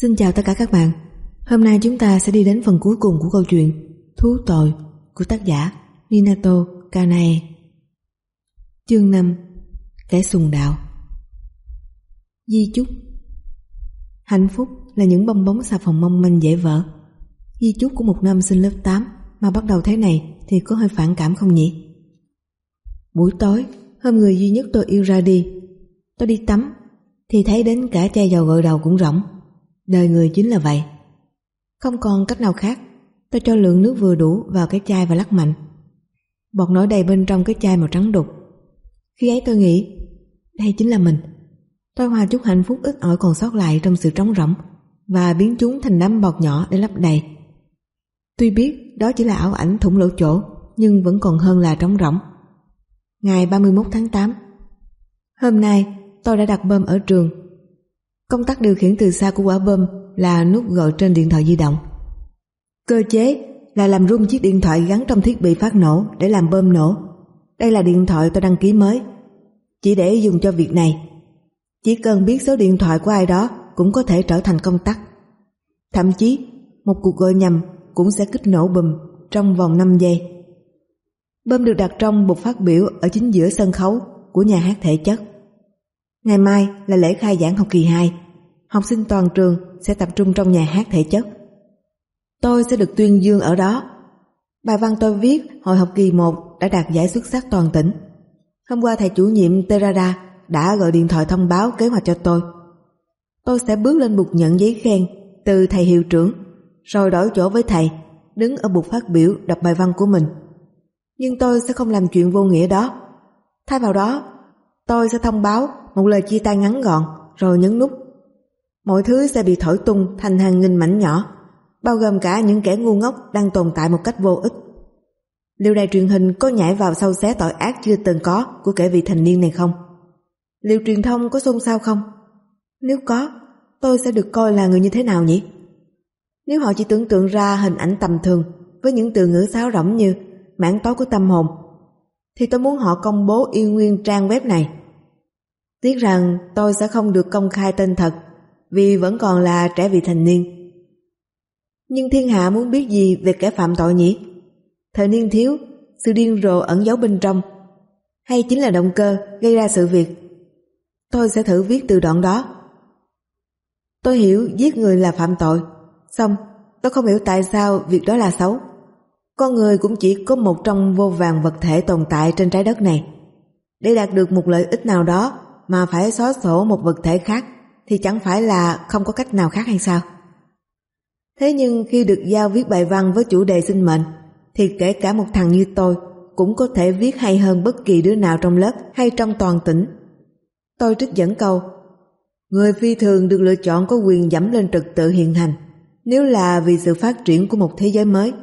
Xin chào tất cả các bạn. Hôm nay chúng ta sẽ đi đến phần cuối cùng của câu chuyện Thú tội của tác giả Minato Kanae. Chương 5. Kẻ sùng đạo. Di chúc. Hạnh phúc là những bong bóng xà phòng mong manh dễ vỡ. Di chúc của một nam sinh lớp 8 mà bắt đầu thế này thì có hơi phản cảm không nhỉ? Buổi tối, hôm người duy nhất tôi yêu ra đi, tôi đi tắm thì thấy đến cả chai dầu gội đầu cũng rỗng. Đời người chính là vậy. Không còn cách nào khác, tôi cho lượng nước vừa đủ vào cái chai và lắc mạnh. Bọt nổi đầy bên trong cái chai màu trắng đục. Khi ấy tôi nghĩ, đây chính là mình. Tôi hòa chút hạnh phúc ít ỏi còn sót lại trong sự trống rỗng và biến chúng thành đám bọt nhỏ để lấp đầy. Tuy biết đó chỉ là ảo ảnh thủng lỗ chỗ, nhưng vẫn còn hơn là trống rỗng. Ngày 31 tháng 8. Hôm nay tôi đã đặt bơm ở trường. Công tắc điều khiển từ xa của quả bơm là nút gọi trên điện thoại di động. Cơ chế là làm rung chiếc điện thoại gắn trong thiết bị phát nổ để làm bơm nổ. Đây là điện thoại tôi đăng ký mới, chỉ để dùng cho việc này. Chỉ cần biết số điện thoại của ai đó cũng có thể trở thành công tắc. Thậm chí một cuộc gọi nhầm cũng sẽ kích nổ bùm trong vòng 5 giây. Bơm được đặt trong bục phát biểu ở chính giữa sân khấu của nhà hát thể chất. Ngày mai là lễ khai giảng học kỳ 2. Học sinh toàn trường sẽ tập trung trong nhà hát thể chất. Tôi sẽ được tuyên dương ở đó. Bài văn tôi viết hồi học kỳ 1 đã đạt giải xuất sắc toàn tỉnh. Hôm qua thầy chủ nhiệm Terada đã gọi điện thoại thông báo kế hoạch cho tôi. Tôi sẽ bước lên bục nhận giấy khen từ thầy hiệu trưởng, rồi đổi chỗ với thầy, đứng ở bục phát biểu đọc bài văn của mình. Nhưng tôi sẽ không làm chuyện vô nghĩa đó. Thay vào đó, tôi sẽ thông báo một lời chia tay ngắn gọn rồi nhấn nút. Mọi thứ sẽ bị thổi tung thành hàng nghìn mảnh nhỏ, bao gồm cả những kẻ ngu ngốc đang tồn tại một cách vô ích. Liệu đài truyền hình có nhảy vào sâu xé tội ác chưa từng có của kẻ vị thành niên này không? Liệu truyền thông có xôn xao không? Nếu có, tôi sẽ được coi là người như thế nào nhỉ? Nếu họ chỉ tưởng tượng ra hình ảnh tầm thường với những từ ngữ sáo rỗng như mảng tối của tâm hồn, thì tôi muốn họ công bố y nguyên trang web này. Tiếc rằng tôi sẽ không được công khai tên thật vì vẫn còn là trẻ vị thành niên. Nhưng thiên hạ muốn biết gì về kẻ phạm tội nhỉ? Thời niên thiếu, sự điên rồ ẩn giấu bên trong, hay chính là động cơ gây ra sự việc? Tôi sẽ thử viết từ đoạn đó. Tôi hiểu giết người là phạm tội, xong tôi không hiểu tại sao việc đó là xấu. Con người cũng chỉ có một trong vô vàn vật thể tồn tại trên trái đất này. Để đạt được một lợi ích nào đó mà phải xóa sổ một vật thể khác thì chẳng phải là không có cách nào khác hay sao? Thế nhưng khi được giao viết bài văn với chủ đề sinh mệnh thì kể cả một thằng như tôi cũng có thể viết hay hơn bất kỳ đứa nào trong lớp hay trong toàn tỉnh. Tôi trích dẫn câu: người phi thường được lựa chọn có quyền dẫm lên trật tự hiện hành nếu là vì sự phát triển của một thế giới mới.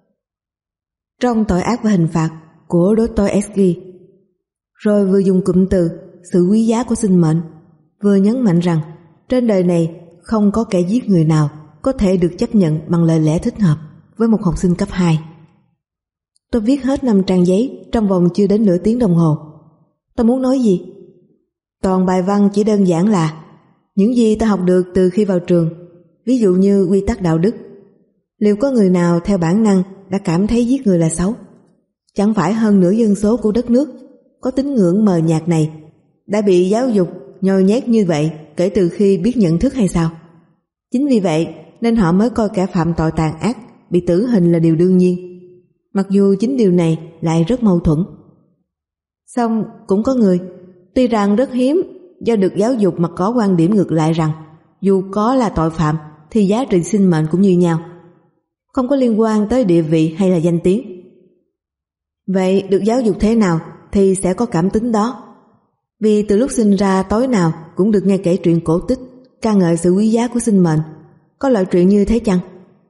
Trong Tội ác và hình phạt của Dostoevsky, rồi vừa dùng cụm từ sự quý giá của sinh mệnh, vừa nhấn mạnh rằng trên đời này không có kẻ giết người nào có thể được chấp nhận bằng lời lẽ thích hợp với một học sinh cấp 2. Tôi viết hết 5 trang giấy trong vòng chưa đến nửa tiếng đồng hồ. Tôi muốn nói gì? Toàn bài văn chỉ đơn giản là những gì ta học được từ khi vào trường, ví dụ như quy tắc đạo đức. Liệu có người nào theo bản năng đã cảm thấy giết người là xấu? Chẳng phải hơn nửa dân số của đất nước có tín ngưỡng mờ nhạt này đã bị giáo dục nhồi nhét như vậy kể từ khi biết nhận thức hay sao? Chính vì vậy nên họ mới coi kẻ phạm tội tàn ác bị tử hình là điều đương nhiên, mặc dù chính điều này lại rất mâu thuẫn. Song cũng có người, tuy rằng rất hiếm, do được giáo dục mà có quan điểm ngược lại rằng dù có là tội phạm thì giá trị sinh mệnh cũng như nhau, không có liên quan tới địa vị hay là danh tiếng. Vậy được giáo dục thế nào thì sẽ có cảm tính đó. Vì từ lúc sinh ra tối nào cũng được nghe kể truyện cổ tích ca ngợi sự quý giá của sinh mệnh. Có loại truyện như thế chăng?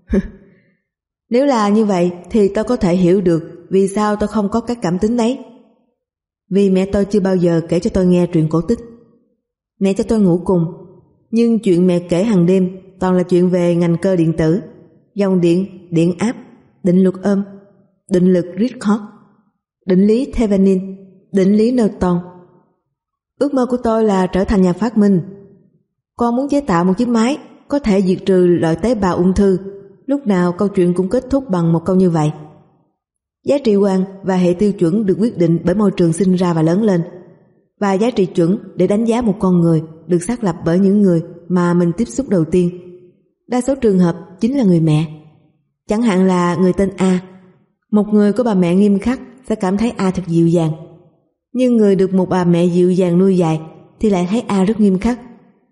Nếu là như vậy thì tôi có thể hiểu được vì sao tôi không có các cảm tính đấy. Vì mẹ tôi chưa bao giờ kể cho tôi nghe truyện cổ tích. Mẹ cho tôi ngủ cùng, nhưng chuyện mẹ kể hàng đêm toàn là chuyện về ngành cơ điện tử, dòng điện, điện áp, định luật ôm, định lực Rickhart, định lý Thevenin, định lý Newton. Ước mơ của tôi là trở thành nhà phát minh. Con muốn chế tạo một chiếc máy có thể diệt trừ loại tế bào ung thư. Lúc nào câu chuyện cũng kết thúc bằng một câu như vậy. Giá trị quan và hệ tiêu chuẩn được quyết định bởi môi trường sinh ra và lớn lên. Và giá trị chuẩn để đánh giá một con người được xác lập bởi những người mà mình tiếp xúc đầu tiên. Đa số trường hợp chính là người mẹ. Chẳng hạn là người tên A. Một người có bà mẹ nghiêm khắc sẽ cảm thấy A thật dịu dàng. Nhưng người được một bà mẹ dịu dàng nuôi dạy thì lại thấy A rất nghiêm khắc.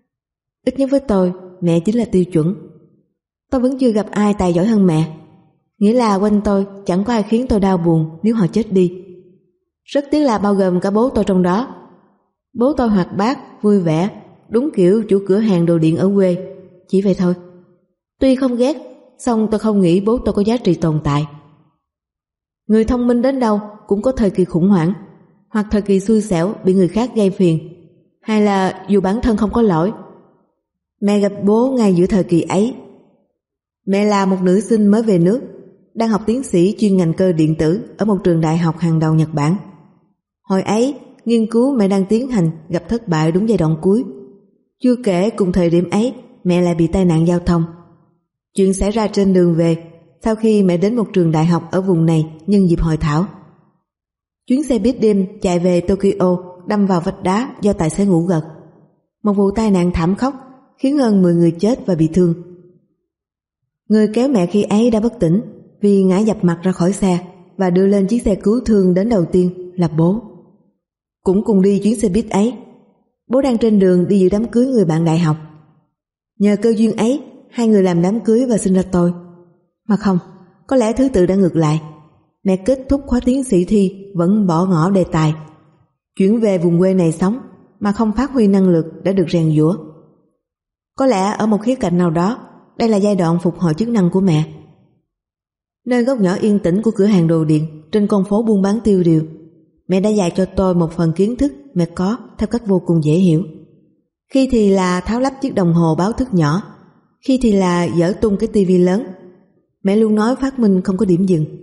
Ít nhất với tôi, mẹ chính là tiêu chuẩn. Tôi vẫn chưa gặp ai tài giỏi hơn mẹ. Nghĩa là quanh tôi chẳng có ai khiến tôi đau buồn nếu họ chết đi. Rất tiếc là bao gồm cả bố tôi trong đó. Bố tôi hoạt bát, vui vẻ, đúng kiểu chủ cửa hàng đồ điện ở quê. Chỉ vậy thôi. Tuy không ghét, song tôi không nghĩ bố tôi có giá trị tồn tại. Người thông minh đến đâu cũng có thời kỳ khủng hoảng, hoặc thời kỳ xui xẻo bị người khác gây phiền, hay là dù bản thân không có lỗi. Mẹ gặp bố ngay giữa thời kỳ ấy. Mẹ là một nữ sinh mới về nước, đang học tiến sĩ chuyên ngành cơ điện tử ở một trường đại học hàng đầu Nhật Bản. Hồi ấy, nghiên cứu mẹ đang tiến hành gặp thất bại đúng giai đoạn cuối. Chưa kể cùng thời điểm ấy, mẹ lại bị tai nạn giao thông. Chuyện xảy ra trên đường về, sau khi mẹ đến một trường đại học ở vùng này nhân dịp hội thảo. Chuyến xe buýt đêm chạy về Tokyo đâm vào vách đá do tài xế ngủ gật. Một vụ tai nạn thảm khốc khiến hơn 10 người chết và bị thương. Người kéo mẹ khi ấy đã bất tỉnh vì ngã dập mặt ra khỏi xe và đưa lên chiếc xe cứu thương đến đầu tiên là bố. Cũng cùng đi chuyến xe buýt ấy, bố đang trên đường đi dự đám cưới người bạn đại học. Nhờ cơ duyên ấy, hai người làm đám cưới và sinh ra tôi. Mà không, có lẽ thứ tự đã ngược lại. Mẹ kết thúc khóa tiến sĩ thi vẫn bỏ ngỏ đề tài, chuyển về vùng quê này sống mà không phát huy năng lực đã được rèn giũa. Có lẽ ở một khía cạnh nào đó, đây là giai đoạn phục hồi chức năng của mẹ. Nơi góc nhỏ yên tĩnh của cửa hàng đồ điện trên con phố buôn bán tiêu điều, mẹ đã dạy cho tôi một phần kiến thức mẹ có theo cách vô cùng dễ hiểu. Khi thì là tháo lắp chiếc đồng hồ báo thức nhỏ, khi thì là dỡ tung cái tivi lớn. Mẹ luôn nói phát minh không có điểm dừng.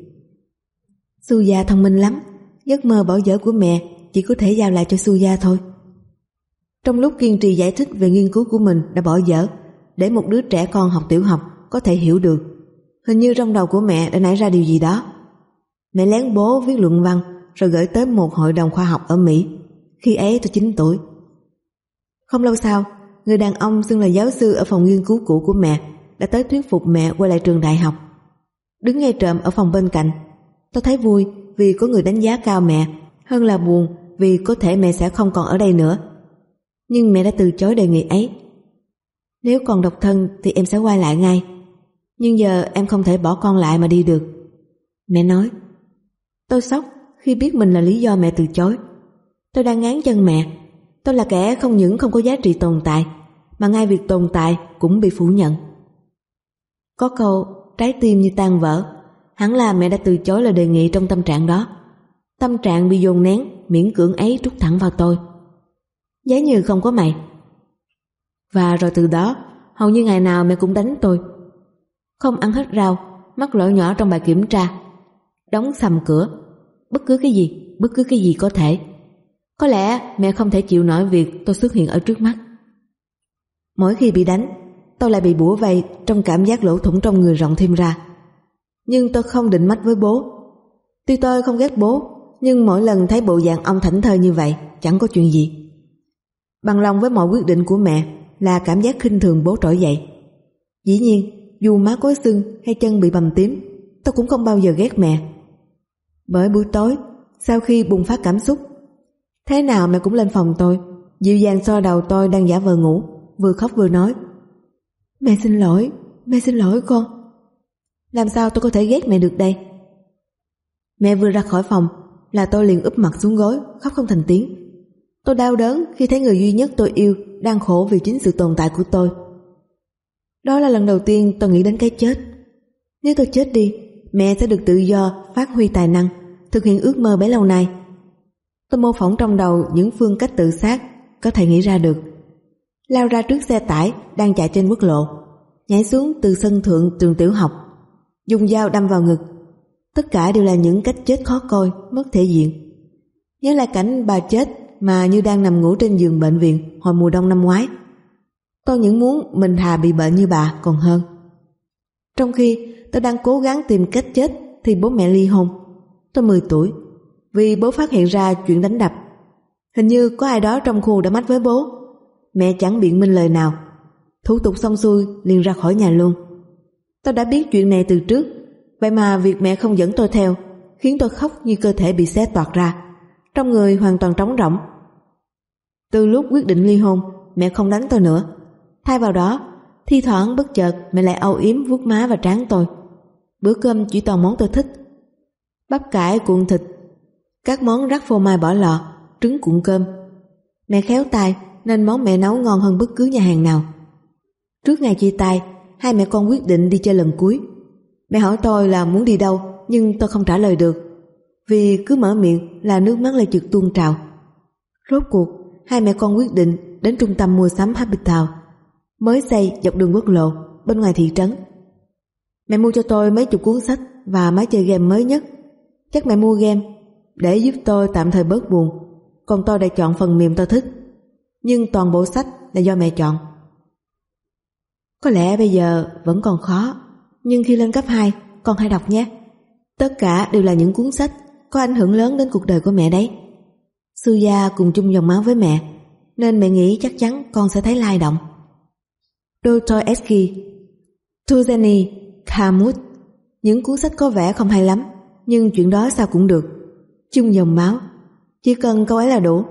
Suya thông minh lắm, giấc mơ bỏ dở của mẹ chỉ có thể giao lại cho Suya thôi. Trong lúc kiên trì giải thích về nghiên cứu của mình đã bỏ dở, để một đứa trẻ con học tiểu học có thể hiểu được, hình như trong đầu của mẹ đã nảy ra điều gì đó. Mẹ lén bố viết luận văn rồi gửi tới một hội đồng khoa học ở Mỹ. Khi ấy tôi 9 tuổi. Không lâu sau, người đàn ông xưng là giáo sư ở phòng nghiên cứu cũ của mẹ đã tới thuyết phục mẹ quay lại trường đại học. Đứng nghe trộm ở phòng bên cạnh, tôi thấy vui vì có người đánh giá cao mẹ, hơn là buồn vì có thể mẹ sẽ không còn ở đây nữa. Nhưng mẹ đã từ chối đề nghị ấy. Nếu còn độc thân thì em sẽ quay lại ngay, nhưng giờ em không thể bỏ con lại mà đi được, mẹ nói. Tôi sốc khi biết mình là lý do mẹ từ chối. Tôi đang ngán chân mẹ. Tôi là kẻ không những không có giá trị tồn tại, mà ngay việc tồn tại cũng bị phủ nhận. Có câu trái tim như tan vỡ, hẳn là mẹ đã từ chối lời đề nghị trong tâm trạng đó. Tâm trạng bị dồn nén miễn cưỡng ấy trút thẳng vào tôi. Giá như không có mày. Và rồi từ đó, hầu như ngày nào mẹ cũng đánh tôi. Không ăn hết rau, mắc lỗi nhỏ trong bài kiểm tra, đóng sầm cửa, bất cứ cái gì có thể. Có lẽ mẹ không thể chịu nổi việc tôi xuất hiện ở trước mắt. Mỗi khi bị đánh, tôi lại bị bủa vây trong cảm giác lỗ thủng trong người rộng thêm ra. Nhưng tôi không định mách với bố. Tuy tôi không ghét bố, nhưng mỗi lần thấy bộ dạng ông thảnh thơi như vậy, chẳng có chuyện gì. Bằng lòng với mọi quyết định của mẹ là cảm giác khinh thường bố trỗi dậy. Dĩ nhiên, dù má có sưng hay chân bị bầm tím, tôi cũng không bao giờ ghét mẹ. Bởi buổi tối, sau khi bùng phát cảm xúc, thế nào mẹ cũng lên phòng tôi, dịu dàng xoa đầu tôi đang giả vờ ngủ, vừa khóc vừa nói: mẹ xin lỗi con. Làm sao tôi có thể ghét mẹ được đây? Mẹ vừa ra khỏi phòng là tôi liền úp mặt xuống gối, khóc không thành tiếng. Tôi đau đớn khi thấy người duy nhất tôi yêu đang khổ vì chính sự tồn tại của tôi. Đó là lần đầu tiên tôi nghĩ đến cái chết. Nếu tôi chết đi, mẹ sẽ được tự do phát huy tài năng, thực hiện ước mơ bấy lâu nay. Tôi mô phỏng trong đầu những phương cách tự sát có thể nghĩ ra được. Lao ra trước xe tải đang chạy trên quốc lộ, nhảy xuống từ sân thượng trường tiểu học, dùng dao đâm vào ngực. Tất cả đều là những cách chết khó coi, mất thể diện. Nhớ lại cảnh bà chết mà như đang nằm ngủ trên giường bệnh viện hồi mùa đông năm ngoái. Tôi những muốn mình thà bị bệnh như bà còn hơn. Trong khi tôi đang cố gắng tìm cách chết thì bố mẹ ly hôn. Tôi 10 tuổi. Vì bố phát hiện ra chuyện đánh đập. Hình như có ai đó trong khu đã mách với bố. Mẹ chẳng biện minh lời nào. Thủ tục xong xuôi liền ra khỏi nhà luôn. Tôi đã biết chuyện này từ trước. Vậy mà việc mẹ không dẫn tôi theo khiến tôi khóc như cơ thể bị xé toạc ra, trong người hoàn toàn trống rỗng. Từ lúc quyết định ly hôn, mẹ không đánh tôi nữa. Thay vào đó, thi thoảng bất chợt mẹ lại âu yếm vuốt má và trán tôi. Bữa cơm chỉ toàn món tôi thích: bắp cải cuộn thịt, các món rắc phô mai bỏ lọ, trứng cuộn cơm. Mẹ khéo tay nên món mẹ nấu ngon hơn bất cứ nhà hàng nào. Trước ngày chia tay, hai mẹ con quyết định đi chơi lần cuối. Mẹ hỏi tôi là muốn đi đâu, nhưng tôi không trả lời được, vì cứ mở miệng là nước mắt lại chực tuôn trào. Rốt cuộc, hai mẹ con quyết định đến trung tâm mua sắm Habitat, mới xây dọc đường quốc lộ bên ngoài thị trấn. Mẹ mua cho tôi mấy chục cuốn sách và máy chơi game mới nhất. Chắc mẹ mua game để giúp tôi tạm thời bớt buồn, còn tôi đã chọn phần mềm tôi thích. Nhưng toàn bộ sách là do mẹ chọn. Có lẽ bây giờ vẫn còn khó, nhưng khi lên cấp 2 con hãy đọc nhé. Tất cả đều là những cuốn sách có ảnh hưởng lớn đến cuộc đời của mẹ đấy. Suya cùng chung dòng máu với mẹ, nên mẹ nghĩ chắc chắn con sẽ thấy lai động. Dostoevsky, Turgenev, Camus. Những cuốn sách có vẻ không hay lắm, nhưng chuyện đó sao cũng được. Chung dòng máu, chỉ cần câu ấy là đủ.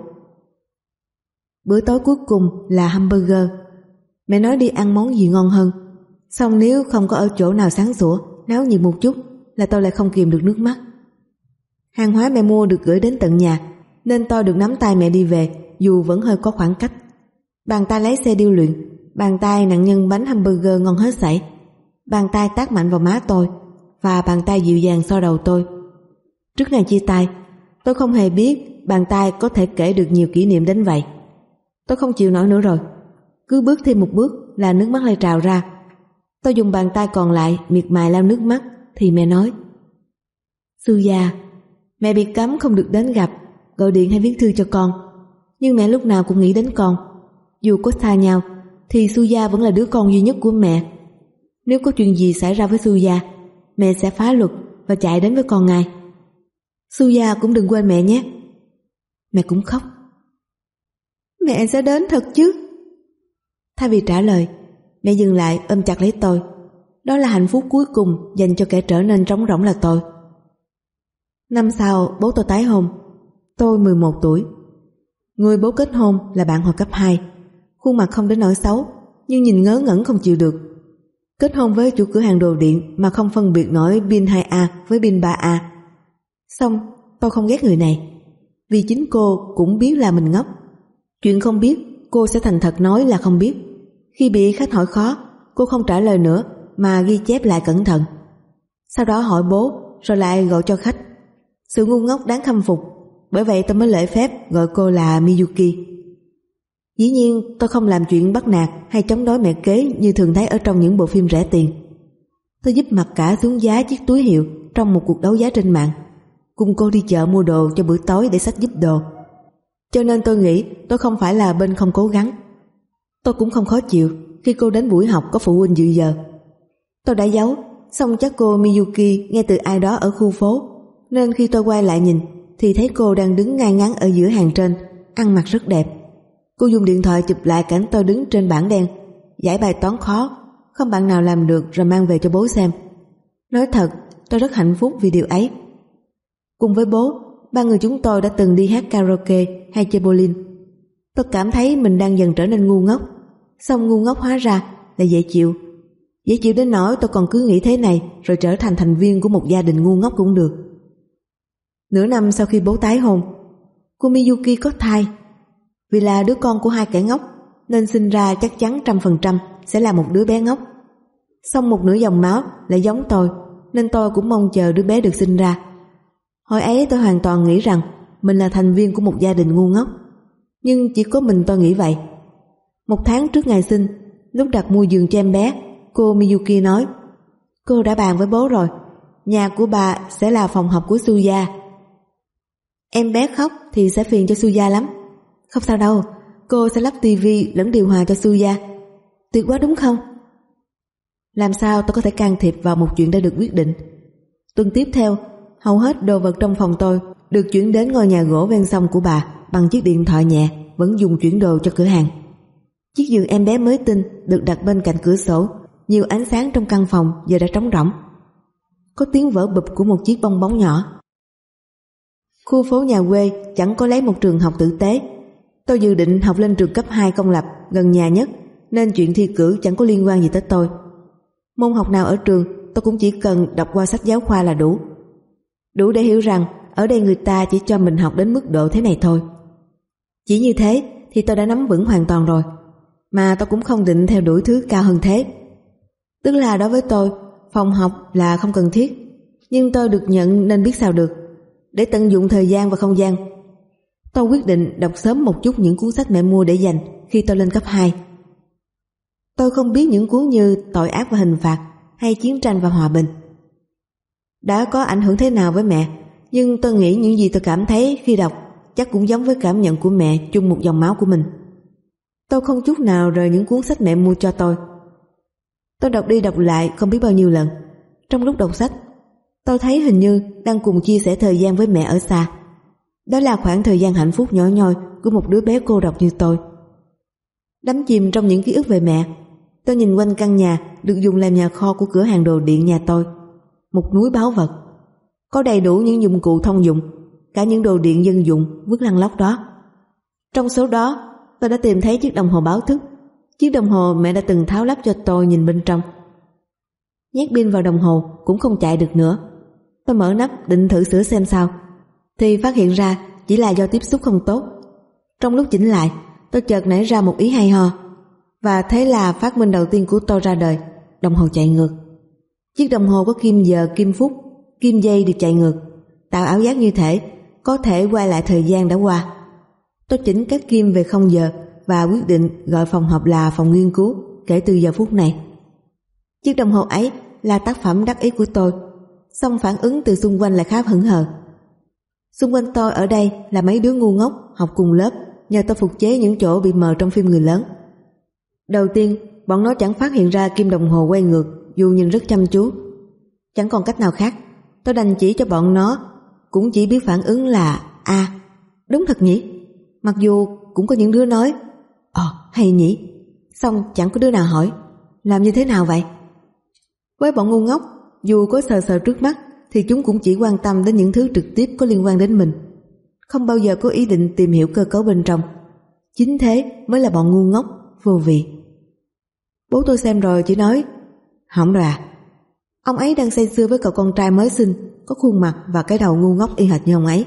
Bữa tối cuối cùng là hamburger. Mẹ nói đi ăn món gì ngon hơn. Xong nếu không có ở chỗ nào sáng sủa, náo nhiệt một chút là tôi lại không kìm được nước mắt. Hàng hóa mẹ mua được gửi đến tận nhà, nên tôi được nắm tay mẹ đi về, dù vẫn hơi có khoảng cách. Bàn tay lái xe điêu luyện, bàn tay nặng nhân bánh hamburger ngon hết sảy, bàn tay tát mạnh vào má tôi, và bàn tay dịu dàng xoa đầu tôi. Trước ngày chia tay, tôi không hề biết bàn tay có thể kể được nhiều kỷ niệm đến vậy. Tôi không chịu nổi nữa rồi. Cứ bước thêm một bước là nước mắt lại trào ra. Tôi dùng bàn tay còn lại miệt mài lau nước mắt, thì mẹ nói: Suya, mẹ bị cấm không được đến gặp, gọi điện hay viết thư cho con, nhưng mẹ lúc nào cũng nghĩ đến con. Dù có xa nhau thì Suya vẫn là đứa con duy nhất của mẹ. Nếu có chuyện gì xảy ra với Suya, mẹ sẽ phá luật và chạy đến với con ngay. Suya cũng đừng quên mẹ nhé. Mẹ cũng khóc. Mẹ sẽ đến thật chứ? Thay vì trả lời, mẹ dừng lại ôm chặt lấy tôi. Đó là hạnh phúc cuối cùng dành cho kẻ trở nên trống rỗng là tôi. Năm sau bố tôi tái hôn. Tôi 11 tuổi. Người bố kết hôn là bạn hồi cấp 2. Khuôn mặt không đến nỗi xấu, nhưng nhìn ngớ ngẩn không chịu được. Kết hôn với chủ cửa hàng đồ điện mà không phân biệt nổi pin 2A với pin 3A. Xong tôi không ghét người này, vì chính cô cũng biết là mình ngốc. Chuyện không biết cô sẽ thành thật nói là không biết. Khi bị khách hỏi khó, cô không trả lời nữa mà ghi chép lại cẩn thận. Sau đó hỏi bố, rồi lại gọi cho khách. Sự ngu ngốc đáng khâm phục. Bởi vậy tôi mới lễ phép gọi cô là Miyuki. Dĩ nhiên tôi không làm chuyện bắt nạt hay chống đối mẹ kế như thường thấy ở trong những bộ phim rẻ tiền. Tôi giúp mặc cả xuống giá chiếc túi hiệu trong một cuộc đấu giá trên mạng, cùng cô đi chợ mua đồ cho bữa tối để xách giúp đồ. Cho nên tôi nghĩ tôi không phải là bên không cố gắng. Tôi cũng không khó chịu khi cô đến buổi học có phụ huynh dự giờ. Tôi đã giấu, xong chắc cô Miyuki nghe từ ai đó ở khu phố, nên khi tôi quay lại nhìn thì thấy cô đang đứng ngay ngắn ở giữa hàng trên, ăn mặc rất đẹp. Cô dùng điện thoại chụp lại cảnh tôi đứng trên bảng đen, giải bài toán khó, không bạn nào làm được rồi mang về cho bố xem. Nói thật, tôi rất hạnh phúc vì điều ấy. Cùng với bố, ba người chúng tôi đã từng đi hát karaoke hay chơi bowling. Tôi cảm thấy mình đang dần trở nên ngu ngốc, xong ngu ngốc hóa ra là dễ chịu. Dễ chịu đến nỗi tôi còn cứ nghĩ thế này rồi trở thành thành viên của một gia đình ngu ngốc cũng được. Nửa năm sau khi bố tái hôn, cô Miyuki có thai. Vì là đứa con của hai kẻ ngốc nên sinh ra chắc chắn 100% sẽ là một đứa bé ngốc. Xong một nửa dòng máu lại giống tôi, nên tôi cũng mong chờ đứa bé được sinh ra. Hồi ấy tôi hoàn toàn nghĩ rằng mình là thành viên của một gia đình ngu ngốc. Nhưng chỉ có mình tôi nghĩ vậy. Một tháng trước ngày sinh, lúc đặt mua giường cho em bé, cô Miyuki nói: Cô đã bàn với bố rồi, nhà của bà sẽ là phòng học của Suya. Em bé khóc thì sẽ phiền cho Suya lắm. Không sao đâu, cô sẽ lắp tivi lẫn điều hòa cho Suya. Tuyệt quá đúng không? Làm sao tôi có thể can thiệp vào một chuyện đã được quyết định? Tuần tiếp theo, hầu hết đồ vật trong phòng tôi được chuyển đến ngôi nhà gỗ ven sông của bà bằng chiếc điện thoại nhẹ vẫn dùng chuyển đồ cho cửa hàng. Chiếc giường em bé mới tinh được đặt bên cạnh cửa sổ, nhiều ánh sáng trong căn phòng giờ đã trống rỗng. Có tiếng vỡ bụp của một chiếc bong bóng nhỏ. Khu phố nhà quê chẳng có lấy một trường học tử tế. Tôi dự định học lên trường cấp 2 công lập gần nhà nhất, nên chuyện thi cử chẳng có liên quan gì tới tôi. Môn học nào ở trường tôi cũng chỉ cần đọc qua sách giáo khoa là đủ. Đủ để hiểu rằng ở đây người ta chỉ cho mình học đến mức độ thế này thôi. Chỉ như thế thì tôi đã nắm vững hoàn toàn rồi. Mà tôi cũng không định theo đuổi thứ cao hơn thế. Tức là đối với tôi, phòng học là không cần thiết. Nhưng tôi được nhận nên biết sao được. Để tận dụng thời gian và không gian, tôi quyết định đọc sớm một chút những cuốn sách mẹ mua để dành khi tôi lên cấp 2. Tôi không biết những cuốn như Tội ác và hình phạt hay Chiến tranh và hòa bình đã có ảnh hưởng thế nào với mẹ, nhưng tôi nghĩ những gì tôi cảm thấy khi đọc chắc cũng giống với cảm nhận của mẹ chung một dòng máu của mình. Tôi không chút nào rời những cuốn sách mẹ mua cho tôi. Tôi đọc đi đọc lại không biết bao nhiêu lần. Trong lúc đọc sách, tôi thấy hình như đang cùng chia sẻ thời gian với mẹ ở xa. Đó là khoảng thời gian hạnh phúc nhỏ nhoi của một đứa bé cô độc như tôi. Đắm chìm trong những ký ức về mẹ, tôi nhìn quanh căn nhà được dùng làm nhà kho của cửa hàng đồ điện nhà tôi. Một núi báu vật, có đầy đủ những dụng cụ thông dụng, cả những đồ điện dân dụng vứt lăn lóc đó. Trong số đó, tôi đã tìm thấy chiếc đồng hồ báo thức, chiếc đồng hồ mẹ đã từng tháo lắp cho tôi nhìn bên trong. Nhét pin vào đồng hồ cũng không chạy được nữa. Tôi mở nắp định thử sửa xem sao, thì phát hiện ra chỉ là do tiếp xúc không tốt. Trong lúc chỉnh lại, tôi chợt nảy ra một ý hay ho, và thế là phát minh đầu tiên của tôi ra đời, đồng hồ chạy ngược. Chiếc đồng hồ có kim giờ, kim phút, kim giây được chạy ngược, tạo ảo giác như thể có thể quay lại thời gian đã qua. Tôi chỉnh các kim về 0 giờ và quyết định gọi phòng họp là phòng nghiên cứu kể từ giờ phút này. Chiếc đồng hồ ấy là tác phẩm đắc ý của tôi, song phản ứng từ xung quanh lại khá hững hờ. Xung quanh tôi ở đây là mấy đứa ngu ngốc học cùng lớp, nhờ tôi phục chế những chỗ bị mờ trong phim người lớn. Đầu tiên, bọn nó chẳng phát hiện ra kim đồng hồ quay ngược dù nhìn rất chăm chú. Chẳng còn cách nào khác, tôi đành chỉ cho bọn nó, cũng chỉ biết phản ứng là đúng thật nhỉ. Mặc dù cũng có những đứa nói hay nhỉ, xong chẳng có đứa nào hỏi làm như thế nào vậy. Với bọn ngu ngốc, dù có sờ trước mắt thì chúng cũng chỉ quan tâm đến những thứ trực tiếp có liên quan đến mình, không bao giờ có ý định tìm hiểu cơ cấu bên trong. Chính thế mới là bọn ngu ngốc vô vị. Bố tôi xem rồi chỉ nói, hỏng rồi à. Ông ấy đang say sưa với cậu con trai mới sinh, có khuôn mặt và cái đầu ngu ngốc y hệt như ông ấy.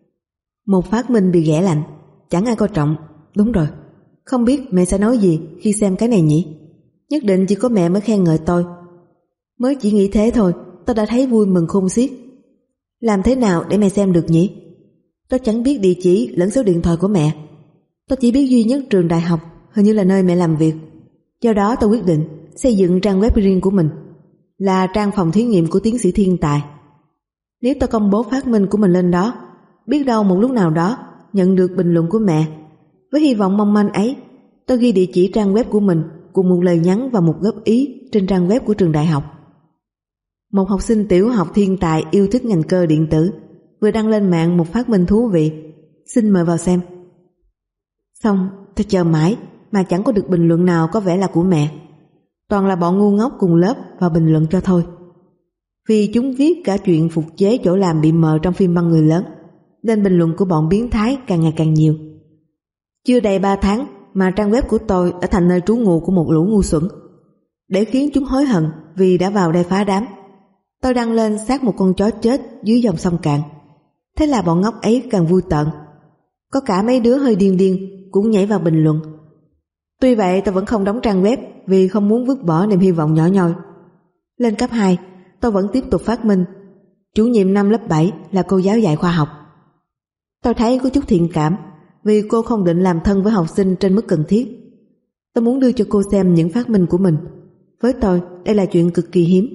Một phát minh bị ghẻ lạnh, chẳng ai coi trọng. Đúng rồi, không biết mẹ sẽ nói gì khi xem cái này nhỉ. Nhất định chỉ có mẹ mới khen ngợi tôi. Mới chỉ nghĩ thế thôi, tôi đã thấy vui mừng khôn xiết. Làm thế nào để mẹ xem được nhỉ? Tôi chẳng biết địa chỉ lẫn số điện thoại của mẹ. Tôi chỉ biết duy nhất trường đại học, hình như là nơi mẹ làm việc. Do đó tôi quyết định xây dựng trang web riêng của mình, là trang phòng thí nghiệm của tiến sĩ thiên tài. Nếu tôi công bố phát minh của mình lên đó, biết đâu một lúc nào đó nhận được bình luận của mẹ. Với hy vọng mong manh ấy, tôi ghi địa chỉ trang web của mình cùng một lời nhắn và một góp ý trên trang web của trường đại học. Một học sinh tiểu học thiên tài yêu thích ngành cơ điện tử vừa đăng lên mạng một phát minh thú vị, xin mời vào xem. Xong tôi chờ mãi mà chẳng có được bình luận nào có vẻ là của mẹ. Toàn là bọn ngu ngốc cùng lớp vào bình luận cho thôi. Vì chúng viết cả chuyện phục chế chỗ làm bị mờ trong phim băng người lớn, nên bình luận của bọn biến thái càng ngày càng nhiều. Chưa đầy 3 tháng mà trang web của tôi đã thành nơi trú ngụ của một lũ ngu xuẩn. Để khiến chúng hối hận vì đã vào đây phá đám, tôi đăng lên xác một con chó chết dưới dòng sông cạn. Thế là bọn ngốc ấy càng vui tợn. Có cả mấy đứa hơi điên điên cũng nhảy vào bình luận. Tuy vậy tôi vẫn không đóng trang web vì không muốn vứt bỏ niềm hy vọng nhỏ nhoi. Lên cấp 2, tôi vẫn tiếp tục phát minh. Chủ nhiệm năm lớp 7 là cô giáo dạy khoa học. Tôi thấy có chút thiện cảm vì cô không định làm thân với học sinh trên mức cần thiết. Tôi muốn đưa cho cô xem những phát minh của mình. Với tôi, đây là chuyện cực kỳ hiếm.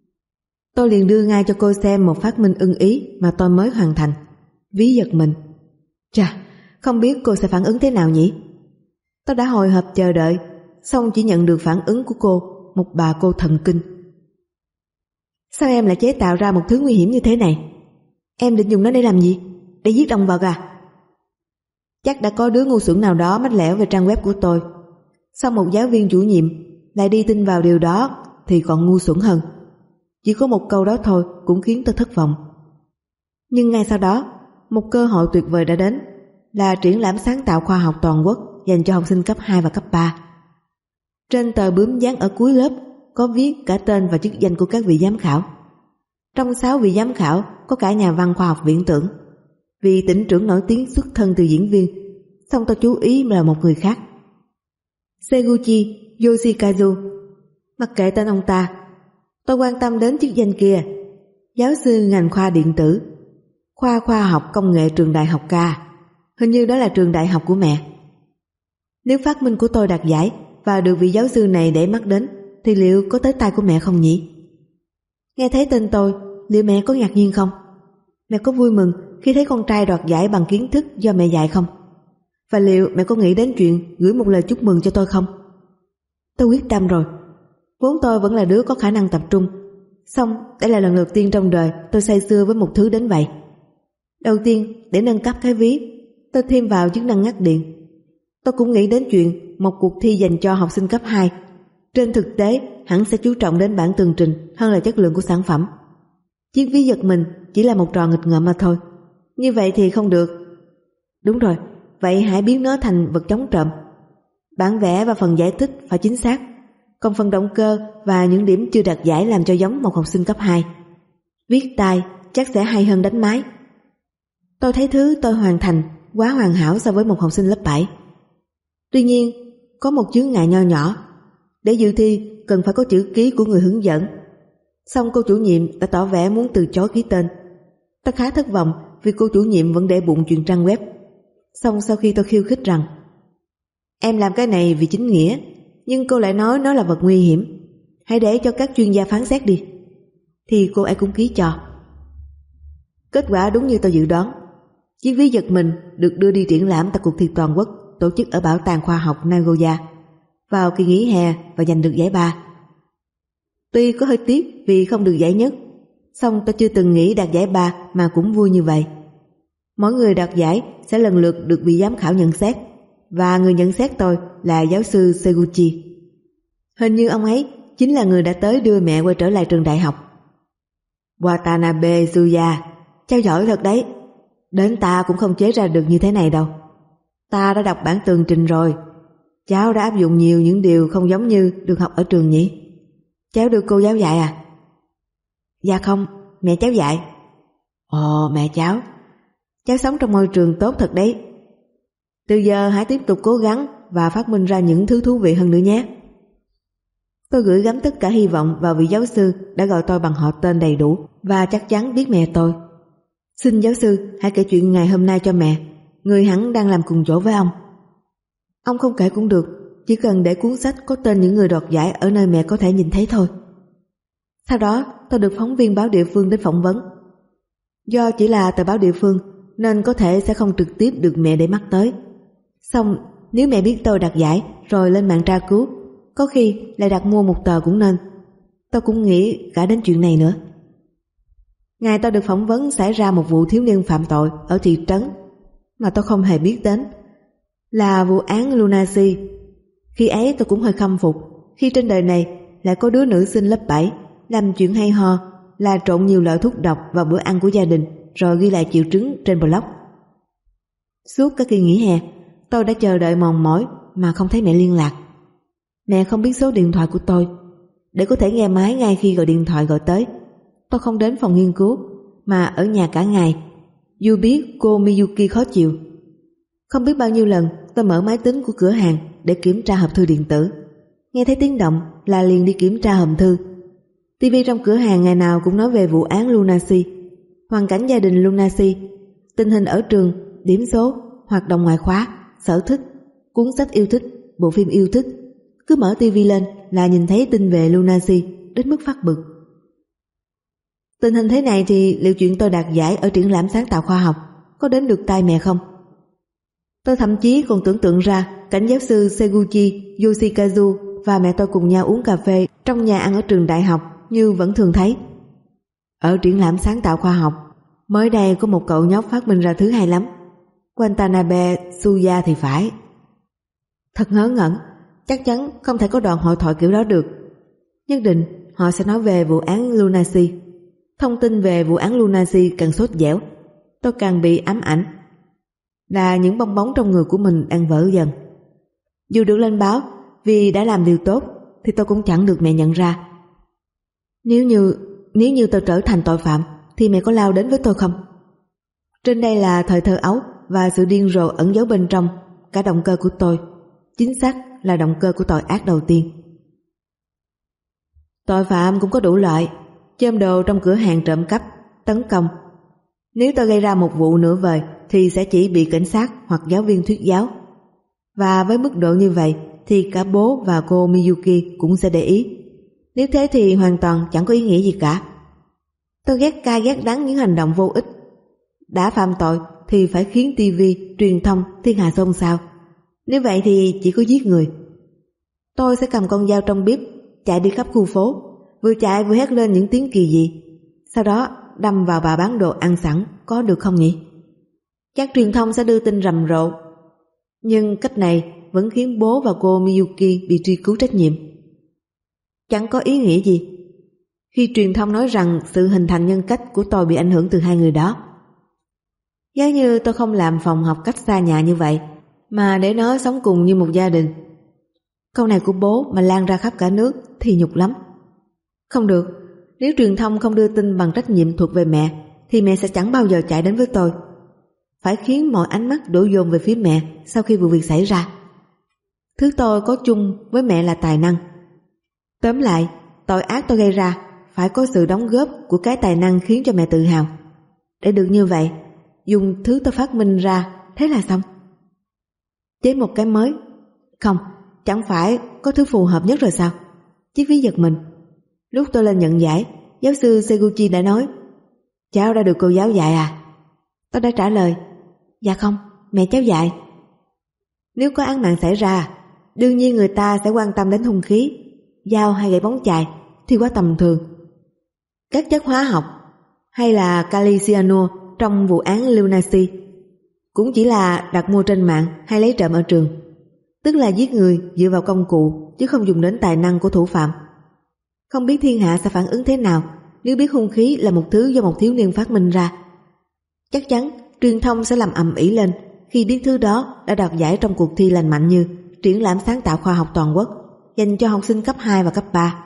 Tôi liền đưa ngay cho cô xem một phát minh ưng ý mà tôi mới hoàn thành. Ví giật mình. Chà, không biết cô sẽ phản ứng thế nào nhỉ? Tôi đã hồi hộp chờ đợi. xong chỉ nhận được phản ứng của cô, một bà cô thần kinh. Sao em lại chế tạo ra một thứ nguy hiểm như thế này? Em định dùng nó để làm gì? Để giết động vật à? Chắc đã có đứa ngu xuẩn nào đó mách lẻo về trang web của tôi. Sau một giáo viên chủ nhiệm lại đi tin vào điều đó thì còn ngu xuẩn hơn. Chỉ có một câu đó thôi cũng khiến tôi thất vọng. Nhưng ngay sau đó, một cơ hội tuyệt vời đã đến, là triển lãm sáng tạo khoa học toàn quốc dành cho học sinh cấp 2 và cấp 3. Trên tờ bướm dán ở cuối lớp có viết cả tên và chức danh của các vị giám khảo. Trong 6 vị giám khảo có cả nhà văn khoa học viễn tưởng. Vị tỉnh trưởng nổi tiếng xuất thân từ diễn viên, xong tôi chú ý là một người khác. Seguchi Yoshikazu. Mặc kệ tên ông ta, tôi quan tâm đến chức danh kia. Giáo sư ngành khoa điện tử, khoa khoa học công nghệ trường đại học K. Hình như đó là trường đại học của mẹ. Nếu phát minh của tôi đạt giải và được vị giáo sư này để mắt đến, thì liệu có tới tay của mẹ không nhỉ? Nghe thấy tên tôi, liệu mẹ có ngạc nhiên không? Mẹ có vui mừng khi thấy con trai đoạt giải bằng kiến thức do mẹ dạy không? Và liệu mẹ có nghĩ đến chuyện gửi một lời chúc mừng cho tôi không? Tôi quyết tâm rồi. Vốn tôi vẫn là đứa có khả năng tập trung, xong đây là lần đầu tiên trong đời tôi say sưa với một thứ đến vậy. Đầu tiên, để nâng cấp cái ví, tôi thêm vào chức năng ngắt điện. Tôi cũng nghĩ đến chuyện một cuộc thi dành cho học sinh cấp 2. Trên thực tế, hẳn sẽ chú trọng đến bản tường trình hơn là chất lượng của sản phẩm. Chiếc ví giật mình chỉ là một trò nghịch ngợm mà thôi. Như vậy thì không được. Đúng rồi, vậy hãy biến nó thành vật chống trộm. Bản vẽ và phần giải thích phải chính xác, còn phần động cơ và những điểm chưa đạt giải làm cho giống một học sinh cấp 2. Viết tay chắc sẽ hay hơn đánh máy. Tôi thấy thứ tôi hoàn thành quá hoàn hảo so với một học sinh lớp 7. Tuy nhiên, có một chướng ngại nho nhỏ. Để dự thi cần phải có chữ ký của người hướng dẫn. Xong cô chủ nhiệm đã tỏ vẻ muốn từ chối ký tên. Tôi khá thất vọng vì cô chủ nhiệm vẫn để bụng chuyện trang web. Xong sau khi tôi khiêu khích rằng em làm cái này vì chính nghĩa, nhưng cô lại nói nó là vật nguy hiểm, hãy để cho các chuyên gia phán xét đi, thì cô ấy cũng ký cho. Kết quả đúng như tôi dự đoán. Chiếc ví giật mình được đưa đi triển lãm tại cuộc thi toàn quốc tổ chức ở Bảo tàng Khoa học Nagoya vào kỳ nghỉ hè và giành được giải 3. Tuy có hơi tiếc vì không được giải nhất, song tôi chưa từng nghĩ đạt giải 3 mà cũng vui như vậy. Mỗi người đạt giải sẽ lần lượt được vị giám khảo nhận xét, và người nhận xét tôi là giáo sư Seguchi. Hình như ông ấy chính là người đã tới đưa mẹ quay trở lại trường đại học. Watanabe Suya, cháu giỏi thật đấy. Đến ta cũng không chế ra được như thế này đâu. Ta đã đọc bản tường trình rồi. Cháu đã áp dụng nhiều những điều không giống như được học ở trường nhỉ? Cháu được cô giáo dạy à? Dạ không, mẹ cháu dạy. Ồ, mẹ cháu. Cháu sống trong môi trường tốt thật đấy. Từ giờ hãy tiếp tục cố gắng và phát minh ra những thứ thú vị hơn nữa nhé. Tôi gửi gắm tất cả hy vọng vào vị giáo sư đã gọi tôi bằng họ tên đầy đủ và chắc chắn biết mẹ tôi. Xin giáo sư hãy kể chuyện ngày hôm nay cho mẹ, người hẳn đang làm cùng chỗ với ông. Ông không kể cũng được, chỉ cần để cuốn sách có tên những người đoạt giải ở nơi mẹ có thể nhìn thấy thôi. Sau đó tôi được phóng viên báo địa phương đến phỏng vấn. Do chỉ là tờ báo địa phương nên có thể sẽ không trực tiếp được mẹ để mắt tới. Xong nếu mẹ biết tôi đạt giải rồi lên mạng tra cứu, có khi lại đặt mua một tờ cũng nên. Tôi cũng nghĩ cả đến chuyện này nữa. Ngày tôi được phỏng vấn xảy ra một vụ thiếu niên phạm tội ở thị trấn mà tôi không hề biết đến, là vụ án Lunacy. Khi ấy tôi cũng hơi khâm phục khi trên đời này lại có đứa nữ sinh lớp 7 làm chuyện hay ho là trộn nhiều loại thuốc độc vào bữa ăn của gia đình rồi ghi lại triệu chứng trên blog. Suốt các kỳ nghỉ hè tôi đã chờ đợi mòn mỏi mà không thấy mẹ liên lạc. Mẹ không biết số điện thoại của tôi. Để có thể nghe máy ngay khi gọi điện thoại gọi tới, tôi không đến phòng nghiên cứu mà ở nhà cả ngày, dù biết cô Miyuki khó chịu. Không biết bao nhiêu lần tôi mở máy tính của cửa hàng để kiểm tra hộp thư điện tử. Nghe thấy tiếng động là liền đi kiểm tra hòm thư. TV trong cửa hàng ngày nào cũng nói về vụ án Lunacy, hoàn cảnh gia đình Lunacy, tình hình ở trường, điểm số, hoạt động ngoại khóa, sở thích, cuốn sách yêu thích, bộ phim yêu thích. Cứ mở TV lên là nhìn thấy tin về Lunacy, đến mức phát bực. Tình hình thế này thì liệu chuyện tôi đạt giải ở triển lãm sáng tạo khoa học có đến được tai mẹ không? Tôi thậm chí còn tưởng tượng ra cảnh giáo sư Seguchi Yoshikazu và mẹ tôi cùng nhau uống cà phê trong nhà ăn ở trường đại học như vẫn thường thấy. Ở triển lãm sáng tạo khoa học, mới đây có một cậu nhóc phát minh ra thứ hay lắm. Watanabe Tsuya thì phải. Thật ngớ ngẩn, chắc chắn không thể có đoạn hội thoại kiểu đó được. Nhất định họ sẽ nói về vụ án Lunacy. Thông tin về vụ án Lunacy càng sốt dẻo, tôi càng bị ám ảnh. Là những bong bóng trong người của mình đang vỡ dần. Dù được lên báo vì đã làm điều tốt thì tôi cũng chẳng được mẹ nhận ra. Nếu như tôi trở thành tội phạm thì mẹ có lao đến với tôi không? Trên đây là thời thơ ấu và sự điên rồ ẩn giấu bên trong cả động cơ của tôi, chính xác là động cơ của tội ác đầu tiên. Tội phạm cũng có đủ loại, chôm đồ trong cửa hàng trộm cắp, tấn công. Nếu tôi gây ra một vụ nửa vời thì sẽ chỉ bị cảnh sát hoặc giáo viên thuyết giáo. Và với mức độ như vậy thì cả bố và cô Miyuki cũng sẽ để ý. Nếu thế thì hoàn toàn chẳng có ý nghĩa gì cả. Tôi ghét cay ghét đắng những hành động vô ích. Đã phạm tội thì phải khiến TV, truyền thông, thiên hạ xôn xao. Nếu vậy thì chỉ có giết người. Tôi sẽ cầm con dao trong bếp, chạy đi khắp khu phố, vừa chạy vừa hét lên những tiếng kỳ dị. Sau đó đâm vào bà bán đồ ăn sẵn, có được không nhỉ? Chắc truyền thông sẽ đưa tin rầm rộ. Nhưng cách này vẫn khiến bố và cô Miyuki bị truy cứu trách nhiệm. Chẳng có ý nghĩa gì khi truyền thông nói rằng sự hình thành nhân cách của tôi bị ảnh hưởng từ hai người đó. Giá như tôi không làm phòng học cách xa nhà như vậy, mà để nó sống cùng như một gia đình. Câu này của bố mà lan ra khắp cả nước thì nhục lắm. Không được, nếu truyền thông không đưa tin bằng trách nhiệm thuộc về mẹ thì mẹ sẽ chẳng bao giờ chạy đến với tôi. Phải khiến mọi ánh mắt đổ dồn về phía mẹ sau khi vụ việc xảy ra. Thứ tôi có chung với mẹ là tài năng. Tóm lại, tội ác tôi gây ra phải có sự đóng góp của cái tài năng khiến cho mẹ tự hào. Để được như vậy, dùng thứ tôi phát minh ra, thế là xong. Chế một cái mới. Không, chẳng phải có thứ phù hợp nhất rồi sao? Chiếc ví giật mình. Lúc tôi lên nhận giải, giáo sư Seguchi đã nói: "Cháu đã được cô giáo dạy à?" Tôi đã trả lời: "Dạ không, mẹ cháu dạy." Nếu có án mạng xảy ra, đương nhiên người ta sẽ quan tâm đến hung khí, dao hay gậy bóng chày thì quá tầm thường. Các chất hóa học hay là kali cyanua trong vụ án Lunacy cũng chỉ là đặt mua trên mạng hay lấy trộm ở trường, tức là giết người dựa vào công cụ chứ không dùng đến tài năng của thủ phạm. Không biết thiên hạ sẽ phản ứng thế nào nếu biết hung khí là một thứ do một thiếu niên phát minh ra. Chắc chắn truyền thông sẽ làm ầm ĩ lên khi biết thứ đó đã đoạt giải trong cuộc thi lành mạnh như triển lãm sáng tạo khoa học toàn quốc dành cho học sinh cấp 2 và cấp 3.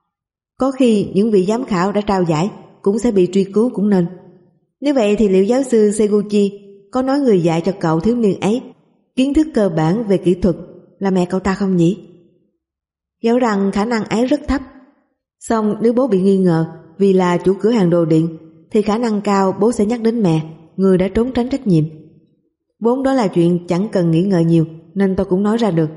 Có khi những vị giám khảo đã trao giải cũng sẽ bị truy cứu cũng nên. Nếu vậy thì liệu giáo sư Seguchi có nói người dạy cho cậu thiếu niên ấy kiến thức cơ bản về kỹ thuật là mẹ cậu ta không nhỉ? Dẫu rằng khả năng ấy rất thấp. Song nếu bố bị nghi ngờ vì là chủ cửa hàng đồ điện thì khả năng cao bố sẽ nhắc đến mẹ, người đã trốn tránh trách nhiệm. Vốn đó là chuyện chẳng cần nghĩ ngợi nhiều nên tôi cũng nói ra được.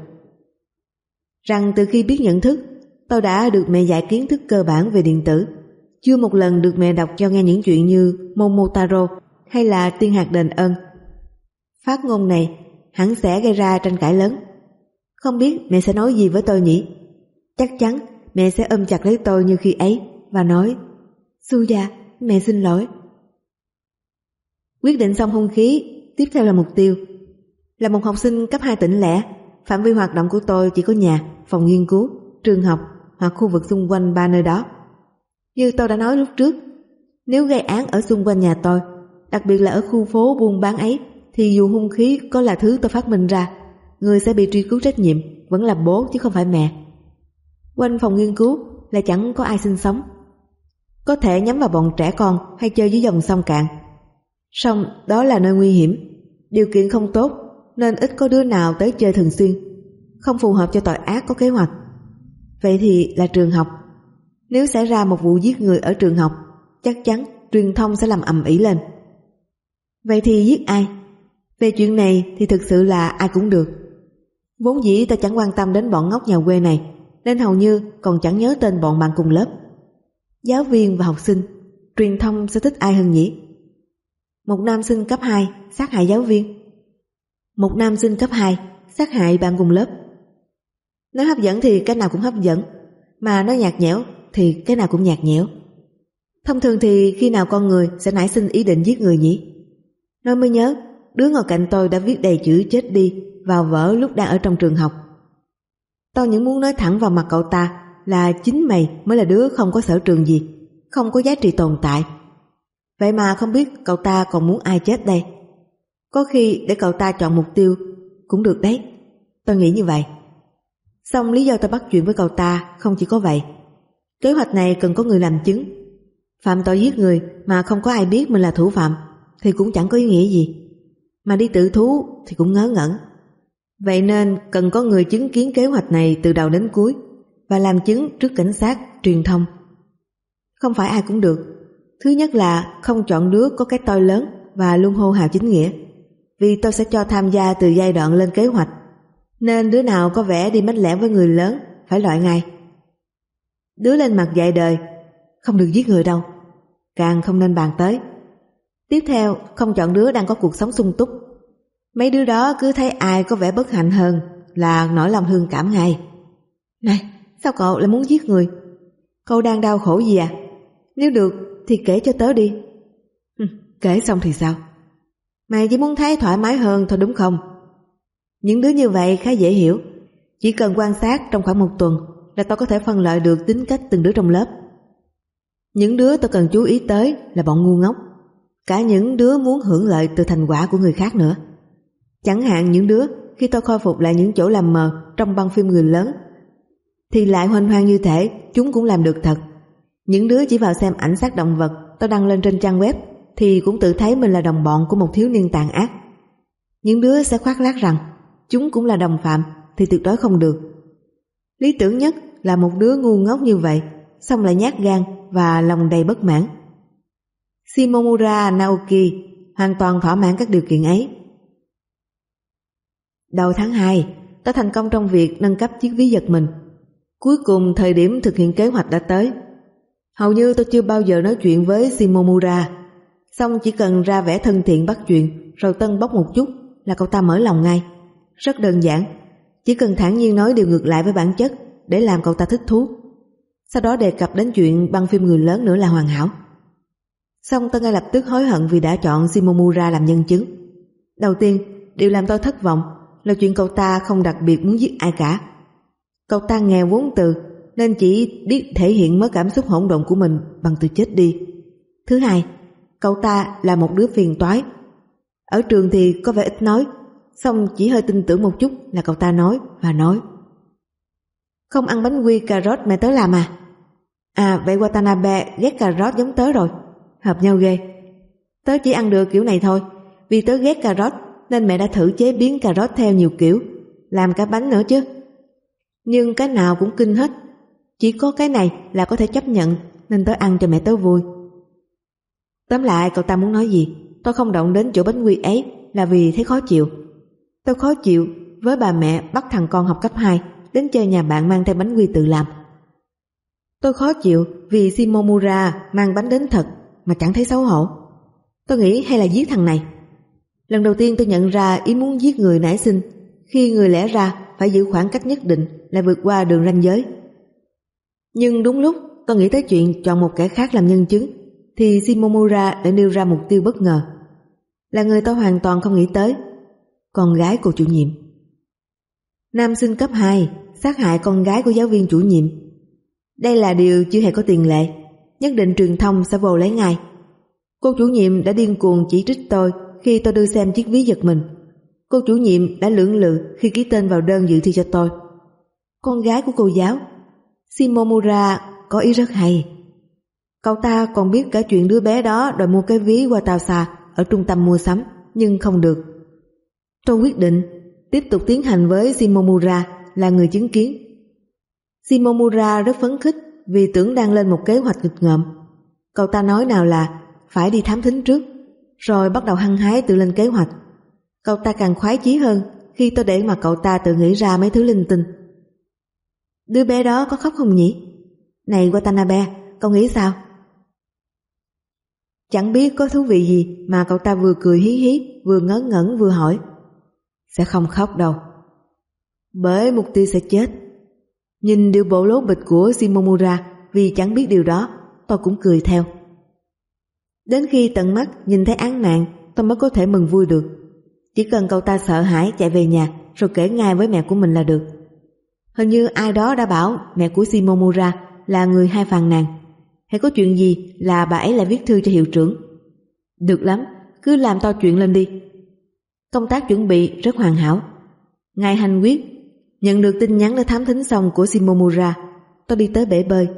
Rằng từ khi biết nhận thức, tôi đã được mẹ dạy kiến thức cơ bản về điện tử. Chưa một lần được mẹ đọc cho nghe những chuyện như Momotaro hay là Tiên hạt đền ơn. Phát ngôn này hẳn sẽ gây ra tranh cãi lớn. Không biết mẹ sẽ nói gì với tôi nhỉ? Chắc chắn mẹ sẽ ôm chặt lấy tôi như khi ấy và nói: "Suya, mẹ xin lỗi." Quyết định xong hung khí, tiếp theo là mục tiêu. Là một học sinh cấp 2 tỉnh lẻ, phạm vi hoạt động của tôi chỉ có nhà, phòng nghiên cứu, trường học hoặc khu vực xung quanh ba nơi đó. Như tôi đã nói lúc trước, nếu gây án ở xung quanh nhà tôi, đặc biệt là ở khu phố buôn bán ấy, thì dù hung khí có là thứ tôi phát minh ra, người sẽ bị truy cứu trách nhiệm vẫn là bố chứ không phải mẹ. Quanh phòng nghiên cứu là chẳng có ai sinh sống. Có thể nhắm vào bọn trẻ con hay chơi dưới dòng sông cạn. Song đó là nơi nguy hiểm, điều kiện không tốt nên ít có đứa nào tới chơi thường xuyên, không phù hợp cho tội ác có kế hoạch. Vậy thì là trường học. Nếu xảy ra một vụ giết người ở trường học, chắc chắn truyền thông sẽ làm ầm ĩ lên. Vậy thì giết ai? Về chuyện này thì thực sự là ai cũng được. Vốn dĩ ta chẳng quan tâm đến bọn ngốc nhà quê này, nên hầu như còn chẳng nhớ tên bọn bạn cùng lớp. Giáo viên và học sinh, truyền thông sẽ thích ai hơn nhỉ? Một nam sinh cấp 2 sát hại giáo viên. Một nam sinh cấp 2 sát hại bạn cùng lớp. Nói hấp dẫn thì cái nào cũng hấp dẫn, mà nói nhạt nhẽo thì cái nào cũng nhạt nhẽo. Thông thường thì khi nào con người sẽ nảy sinh ý định giết người nhỉ? Nói mới nhớ, đứa ngồi cạnh tôi đã viết đầy chữ chết đi vào vở lúc đang ở trong trường học. Tôi những muốn nói thẳng vào mặt cậu ta là chính mày mới là đứa không có sở trường gì, không có giá trị tồn tại. Vậy mà không biết cậu ta còn muốn ai chết đây. Có khi để cậu ta chọn mục tiêu cũng được đấy. Tôi nghĩ như vậy. Xong lý do tôi bắt chuyện với cậu ta không chỉ có vậy. Kế hoạch này cần có người làm chứng. Phạm tội giết người mà không có ai biết mình là thủ phạm thì cũng chẳng có ý nghĩa gì. Mà đi tự thú thì cũng ngớ ngẩn. Vậy nên cần có người chứng kiến kế hoạch này từ đầu đến cuối và làm chứng trước cảnh sát, truyền thông. Không phải ai cũng được. Thứ nhất là không chọn đứa có cái tôi lớn và luôn hô hào chính nghĩa, vì tôi sẽ cho tham gia từ giai đoạn lên kế hoạch, nên đứa nào có vẻ đi mách lẻo với người lớn phải loại ngay. Đứa lên mặt dạy đời không được giết người đâu, càng không nên bàn tới. Tiếp theo, không chọn đứa đang có cuộc sống sung túc. Mấy đứa đó cứ thấy ai có vẻ bất hạnh hơn là nổi lòng thương cảm ngay. Này, sao cậu lại muốn giết người? Cậu đang đau khổ gì à? Nếu được thì kể cho tớ đi. Kể xong thì sao? Mày chỉ muốn thấy thoải mái hơn thôi đúng không? Những đứa như vậy khá dễ hiểu. Chỉ cần quan sát trong khoảng 1 tuần là tao có thể phân loại được tính cách từng đứa trong lớp. Những đứa tao cần chú ý tới là bọn ngu ngốc, cả những đứa muốn hưởng lợi từ thành quả của người khác nữa. Chẳng hạn những đứa khi tôi khôi phục lại những chỗ làm mờ trong băng phim người lớn thì lại hoành hoang như thể chúng cũng làm được thật. Những đứa chỉ vào xem ảnh xác động vật tôi đăng lên trên trang web thì cũng tự thấy mình là đồng bọn của một thiếu niên tàn ác. Những đứa sẽ khoác lác rằng chúng cũng là đồng phạm thì tuyệt đối không được. Lý tưởng nhất là một đứa ngu ngốc như vậy xong lại nhát gan và lòng đầy bất mãn. Shimomura Naoki hoàn toàn thỏa mãn các điều kiện ấy. Đầu tháng 2, tôi thành công trong việc nâng cấp chiếc ví giật mình. Cuối cùng thời điểm thực hiện kế hoạch đã tới. Hầu như tôi chưa bao giờ nói chuyện với Shimomura, xong chỉ cần ra vẻ thân thiện bắt chuyện rồi tân bốc một chút là cậu ta mở lòng ngay. Rất đơn giản, chỉ cần thản nhiên nói điều ngược lại với bản chất để làm cậu ta thích thú. Sau đó đề cập đến chuyện băng phim người lớn nữa là hoàn hảo. Xong tôi ngay lập tức hối hận vì đã chọn Shimomura làm nhân chứng. Đầu tiên, điều làm tôi thất vọng là chuyện cậu ta không đặc biệt muốn giết ai cả. Cậu ta nghèo vốn từ nên chỉ biết thể hiện mớ cảm xúc hỗn độn của mình bằng từ chết đi. Thứ hai, cậu ta là một đứa phiền toái. Ở trường thì có vẻ ít nói, xong chỉ hơi tin tưởng một chút là cậu ta nói và nói. Không ăn bánh quy cà rốt mẹ tớ làm à? À vậy Watanabe ghét cà rốt giống tớ rồi, hợp nhau ghê. Tớ chỉ ăn được kiểu này thôi, vì tớ ghét cà rốt nên mẹ đã thử chế biến cà rốt theo nhiều kiểu, làm cả bánh nữa chứ. Nhưng cái nào cũng kinh hết, chỉ có cái này là có thể chấp nhận nên tớ ăn cho mẹ tớ vui. Tóm lại cậu ta muốn nói gì, tôi không động đến chỗ bánh quy ấy là vì thấy khó chịu. Tôi khó chịu với bà mẹ bắt thằng con học cấp 2 đến chơi nhà bạn mang theo bánh quy tự làm. Tôi khó chịu vì Shimomura mang bánh đến thật mà chẳng thấy xấu hổ. Tôi nghĩ hay là giết thằng này. Lần đầu tiên tôi nhận ra ý muốn giết người nảy sinh khi người lẽ ra phải giữ khoảng cách nhất định lại vượt qua đường ranh giới. Nhưng đúng lúc tôi nghĩ tới chuyện chọn một kẻ khác làm nhân chứng thì Shimomura đã nêu ra mục tiêu bất ngờ, là người tôi hoàn toàn không nghĩ tới, con gái cô chủ nhiệm. Nam sinh cấp 2 sát hại con gái của giáo viên chủ nhiệm. Đây là điều chưa hề có tiền lệ, nhất định truyền thông sẽ vô lấy ngay. Cô chủ nhiệm đã điên cuồng chỉ trích tôi khi tôi đưa xem chiếc ví giật mình. Cô chủ nhiệm đã lưỡng lự khi ký tên vào đơn dự thi cho tôi. Con gái của cô giáo. Shimomura có ý rất hay. Cậu ta còn biết cả chuyện đứa bé đó đòi mua cái ví Watasa ở trung tâm mua sắm, nhưng không được. Tôi quyết định tiếp tục tiến hành với Shimomura là người chứng kiến. Shimomura rất phấn khích vì tưởng đang lên một kế hoạch nghịch ngợm. Cậu ta nói nào là phải đi thám thính trước, rồi bắt đầu hăng hái tự lên kế hoạch. Cậu ta càng khoái chí hơn khi tôi để mà cậu ta tự nghĩ ra mấy thứ linh tinh. Đứa bé đó có khóc không nhỉ? Này Watanabe, cậu nghĩ sao? Chẳng biết có thú vị gì mà cậu ta vừa cười hí hí, vừa ngớ ngẩn vừa hỏi. Sẽ không khóc đâu. bởi mục tiêu sẽ chết. Nhìn điệu bộ lố bịch của Shimomura, vì chẳng biết điều đó, tôi cũng cười theo. Đến khi tận mắt nhìn thấy án nạn, tôi mới có thể mừng vui được. Chỉ cần cậu ta sợ hãi chạy về nhà rồi kể ngay với mẹ của mình là được. Hình như ai đó đã bảo mẹ của Shimomura là người hay phàn nàn. Hãy có chuyện gì là bà ấy lại viết thư cho hiệu trưởng. Được lắm, cứ làm to chuyện lên đi. Công tác chuẩn bị rất hoàn hảo. Ngày hành quyết, nhận được tin nhắn đã thám thính xong của Shimomura, tôi đi tới bể bơi.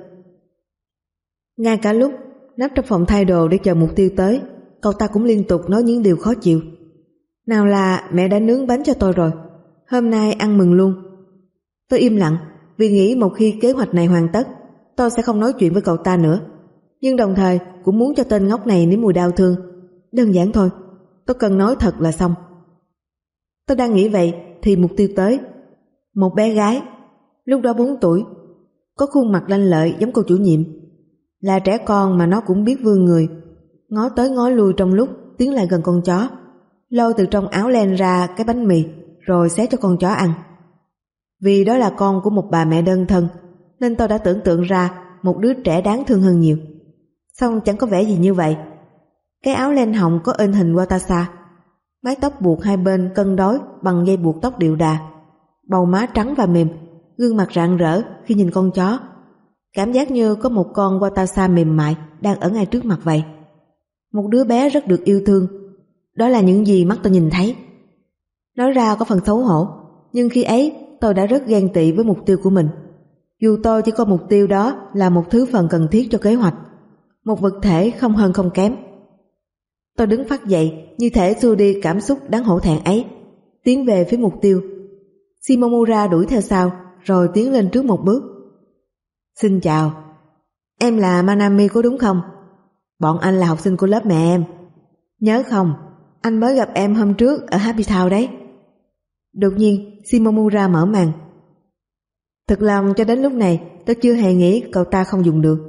Ngay cả lúc nấp trong phòng thay đồ để chờ mục tiêu tới, cậu ta cũng liên tục nói những điều khó chịu. Nào là mẹ đã nướng bánh cho tôi rồi, hôm nay ăn mừng luôn. Tôi im lặng vì nghĩ một khi kế hoạch này hoàn tất, tôi sẽ không nói chuyện với cậu ta nữa. Nhưng đồng thời cũng muốn cho tên ngốc này nếm mùi đau thương. Đơn giản thôi, tôi cần nói thật là xong. Tôi đang nghĩ vậy thì mục tiêu tới. Một bé gái, lúc đó 4 tuổi, có khuôn mặt lanh lợi giống cô chủ nhiệm. Là trẻ con mà nó cũng biết vươn người, ngó tới ngó lui trong lúc tiến lại gần con chó, lôi từ trong áo len ra cái bánh mì rồi xé cho con chó ăn. Vì đó là con của một bà mẹ đơn thân nên tôi đã tưởng tượng ra một đứa trẻ đáng thương hơn nhiều. Xong chẳng có vẻ gì như vậy. Cái áo len hồng có in hình Watasa, mái tóc buộc hai bên cân đối bằng dây buộc tóc điệu đà, bầu má trắng và mềm, gương mặt rạng rỡ khi nhìn con chó. Cảm giác như có một con Watasa mềm mại đang ở ngay trước mặt vậy. Một đứa bé rất được yêu thương. Đó là những gì mắt tôi nhìn thấy. Nói ra có phần xấu hổ, nhưng khi ấy tôi đã rất ghen tị với mục tiêu của mình. Dù tôi chỉ có mục tiêu đó là một thứ phần cần thiết cho kế hoạch, một vật thể không hơn không kém. Tôi đứng phắt dậy như thể xua đi cảm xúc đáng hổ thẹn ấy, tiến về phía mục tiêu. Shimomura đuổi theo sau rồi tiến lên trước một bước. Xin chào, em là Manami có đúng không? Bọn anh là học sinh của lớp mẹ em. Nhớ không, anh mới gặp em hôm trước ở Happy Town đấy. Đột nhiên Shimomura mở màn. Thật lòng cho đến lúc này tôi chưa hề nghĩ cậu ta không dùng được.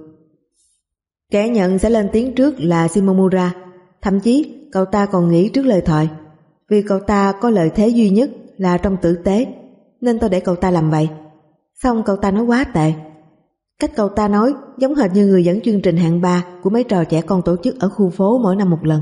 Kẻ nhận sẽ lên tiếng trước là Shimomura. Thậm chí cậu ta còn nghĩ trước lời thoại. Vì cậu ta có lợi thế duy nhất là trong tử tế, nên tôi để cậu ta làm vậy. Xong cậu ta nói quá tệ. Cách cậu ta nói giống hệt như người dẫn chương trình hạng 3 của mấy trò trẻ con tổ chức ở khu phố mỗi năm một lần.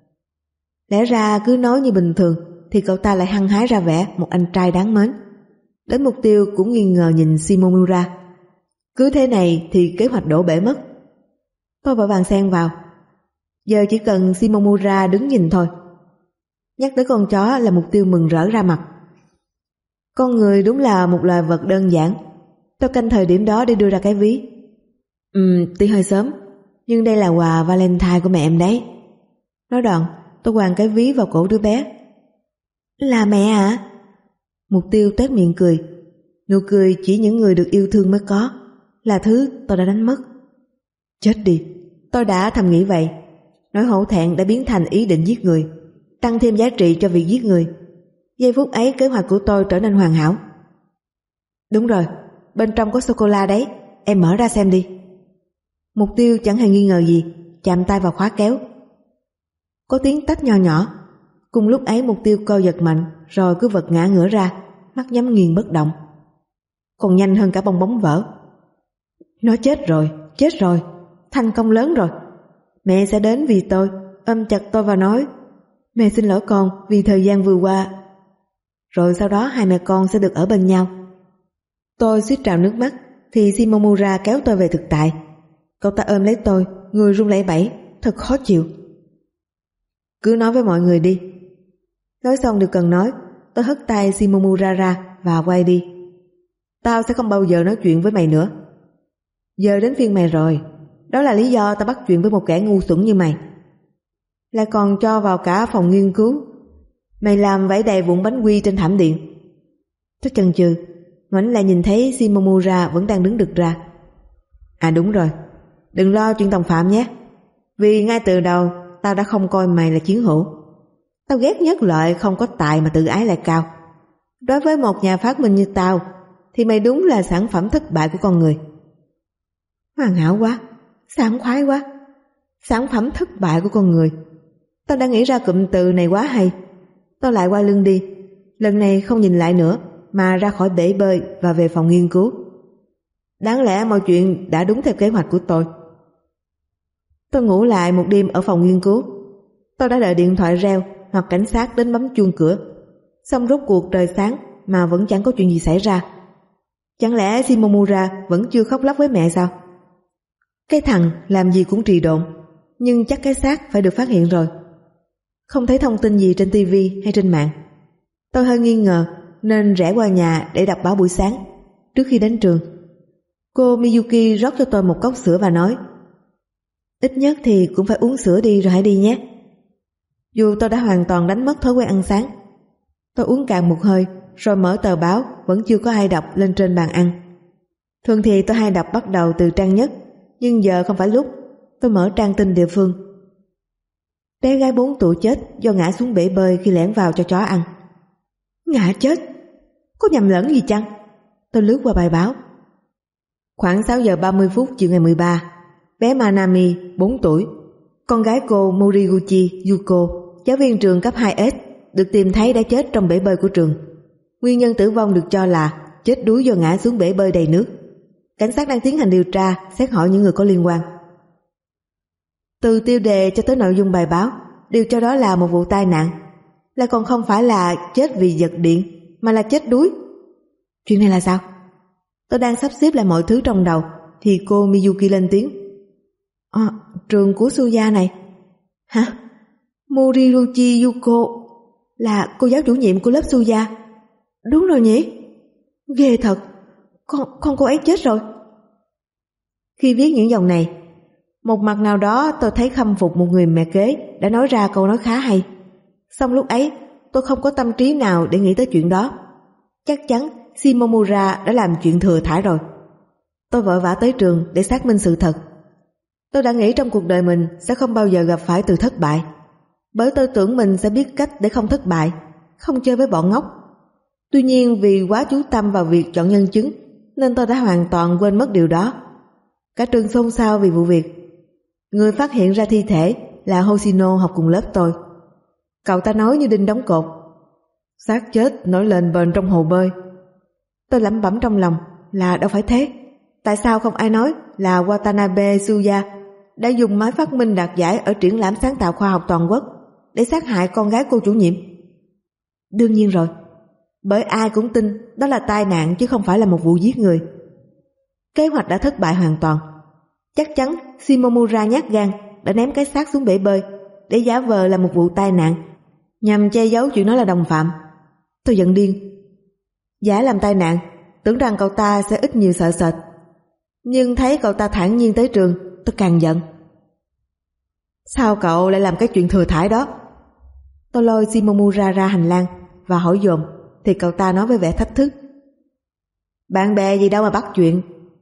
Lẽ ra cứ nói như bình thường thì cậu ta lại hăng hái ra vẻ một anh trai đáng mến. Đến mục tiêu cũng nghi ngờ nhìn Shimomura. Cứ thế này thì kế hoạch đổ bể mất. Tôi vội vàng xen vào. Giờ chỉ cần Shimomura đứng nhìn thôi. Nhắc tới con chó là mục tiêu mừng rỡ ra mặt. Con người đúng là một loài vật đơn giản. Tôi canh thời điểm đó để đưa ra cái ví. Tuy hơi sớm, nhưng đây là quà Valentine của mẹ em đấy. Nói đoạn, tôi quàng cái ví vào cổ đứa bé. Là mẹ à? Mục tiêu toét miệng cười. Nụ cười chỉ những người được yêu thương mới có, là thứ tôi đã đánh mất. Chết đi, tôi đã thầm nghĩ vậy. Nỗi hổ thẹn đã biến thành ý định giết người, tăng thêm giá trị cho việc giết người. Giây phút ấy kế hoạch của tôi trở nên hoàn hảo. Đúng rồi, bên trong có sô-cô-la đấy, em mở ra xem đi. Mục tiêu chẳng hề nghi ngờ gì, chạm tay vào khóa kéo. Có tiếng tách nho nhỏ. Cùng lúc ấy mục tiêu co giật mạnh, rồi cứ vật ngã ngửa ra, mắt nhắm nghiền bất động. Còn nhanh hơn cả bong bóng vỡ. Nó chết rồi, thành công lớn rồi. Mẹ sẽ đến vì tôi, ôm chặt tôi và nói: mẹ xin lỗi con vì thời gian vừa qua. Rồi sau đó hai mẹ con sẽ được ở bên nhau. Tôi suýt trào nước mắt thì Shimomura kéo tôi về thực tại. Cậu ta ôm lấy tôi, người run lẩy bẩy, thật khó chịu. Cứ nói với mọi người đi. Nói xong điều cần nói, tôi hất tay Shimomura ra và quay đi. Tao sẽ không bao giờ nói chuyện với mày nữa. Giờ đến phiên mày rồi. Đó là lý do tao bắt chuyện với một kẻ ngu xuẩn như mày. Lại còn cho vào cả phòng nghiên cứu. Mày làm vẫy đầy vụn bánh quy trên thảm điện. Tôi chần chừ, ngoảnh lại nhìn thấy Shimomura vẫn đang đứng đực ra. À đúng rồi, đừng lo chuyện đồng phạm nhé. Vì ngay từ đầu tao đã không coi mày là chiến hữu. Tao ghét nhất loại không có tài mà tự ái lại cao. Đối với một nhà phát minh như tao thì mày đúng là sản phẩm thất bại của con người. Hoàn hảo quá, sảng khoái quá. Sản phẩm thất bại của con người. Tao đã nghĩ ra cụm từ này quá hay. Tao lại quay lưng đi. Lần này không nhìn lại nữa mà ra khỏi bể bơi và về phòng nghiên cứu. Đáng lẽ mọi chuyện đã đúng theo kế hoạch của tôi. Tôi ngủ lại một đêm ở phòng nghiên cứu. Tôi đã đợi điện thoại reo hoặc cảnh sát đến bấm chuông cửa. Xong rốt cuộc trời sáng mà vẫn chẳng có chuyện gì xảy ra. Chẳng lẽ Shimomura vẫn chưa khóc lóc với mẹ sao? Cái thằng làm gì cũng trì độn, nhưng chắc cái xác phải được phát hiện rồi. Không thấy thông tin gì trên TV hay trên mạng. Tôi hơi nghi ngờ nên rẽ qua nhà để đọc báo buổi sáng trước khi đến trường. Cô Miyuki rót cho tôi một cốc sữa và nói: ít nhất thì cũng phải uống sữa đi rồi hãy đi nhé. Dù tôi đã hoàn toàn đánh mất thói quen ăn sáng. Tôi uống cạn một hơi rồi mở tờ báo vẫn chưa có ai đọc lên trên bàn ăn. Thường thì tôi hay đọc bắt đầu từ trang nhất, nhưng giờ không phải lúc. Tôi mở trang tin địa phương. Bé gái 4 tuổi chết do ngã xuống bể bơi khi lẻn vào cho chó ăn. Ngã chết? Có nhầm lẫn gì chăng? Tôi lướt qua bài báo. Khoảng 6 giờ 30 phút chiều ngày 13, bé Manami 4 tuổi, con gái cô Moriguchi Yuko, giáo viên trường cấp 2S, được tìm thấy đã chết trong bể bơi của trường. Nguyên nhân tử vong được cho là chết đuối do ngã xuống bể bơi đầy nước. Cảnh sát đang tiến hành điều tra, xét hỏi những người có liên quan. Từ tiêu đề cho tới nội dung bài báo đều cho đó là một vụ tai nạn, lại còn không phải là chết vì giật điện mà là chết đuối. Chuyện này là sao? Tôi đang sắp xếp lại mọi thứ trong đầu thì cô Miyuki lên tiếng: trường của Suya này. Hả? Moriruchi Yuko là cô giáo chủ nhiệm của lớp Suya. Đúng rồi nhỉ? Ghê thật. Con cô ấy chết rồi. Khi viết những dòng này, một mặt nào đó tôi thấy khâm phục một người mẹ kế đã nói ra câu nói khá hay. Song lúc ấy tôi không có tâm trí nào để nghĩ tới chuyện đó. Chắc chắn Shimomura đã làm chuyện thừa thãi rồi. Tôi vội vã tới trường để xác minh sự thật. Tôi đã nghĩ trong cuộc đời mình sẽ không bao giờ gặp phải từ thất bại, bởi tôi tưởng mình sẽ biết cách để không thất bại, không chơi với bọn ngốc. Tuy nhiên vì quá chú tâm vào việc chọn nhân chứng nên tôi đã hoàn toàn quên mất điều đó. Cả trường xôn xao vì vụ việc. Người phát hiện ra thi thể là Hoshino học cùng lớp tôi. Cậu ta nói như đinh đóng cột: xác chết nổi lên bền trong hồ bơi. Tôi lẩm bẩm trong lòng là đâu phải thế. Tại sao không ai nói là Watanabe Suya đã dùng máy phát minh đạt giải ở triển lãm sáng tạo khoa học toàn quốc để sát hại con gái cô chủ nhiệm? Đương nhiên rồi, bởi ai cũng tin đó là tai nạn chứ không phải là một vụ giết người. Kế hoạch đã thất bại hoàn toàn. Chắc chắn Shimomura nhát gan đã ném cái xác xuống bể bơi để giả vờ là một vụ tai nạn nhằm che giấu chuyện nó là đồng phạm. Tôi giận điên. Giả làm tai nạn, tưởng rằng cậu ta sẽ ít nhiều sợ sệt, nhưng thấy cậu ta thản nhiên tới trường, tôi càng giận. Sao cậu lại làm cái chuyện thừa thãi đó? Tôi lôi Shimomura ra hành lang và hỏi dồn, thì cậu ta nói với vẻ thách thức: bạn bè gì đâu mà bắt chuyện.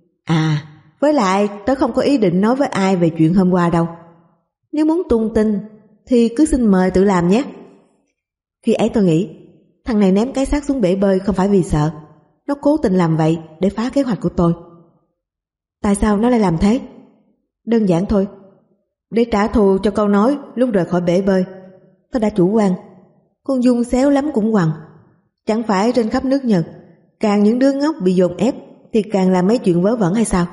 Với lại tớ không có ý định nói với ai về chuyện hôm qua đâu. Nếu muốn tung tin thì cứ xin mời tự làm nhé. Khi ấy tôi nghĩ thằng này ném cái xác xuống bể bơi không phải vì sợ. Nó cố tình làm vậy để phá kế hoạch của tôi. Tại sao nó lại làm thế? Đơn giản thôi, để trả thù cho câu nói lúc rời khỏi bể bơi. Tôi đã chủ quan. Con Dung xéo lắm cũng quằn. Chẳng phải trên khắp nước Nhật càng những đứa ngốc bị dồn ép thì càng làm mấy chuyện vớ vẩn hay sao?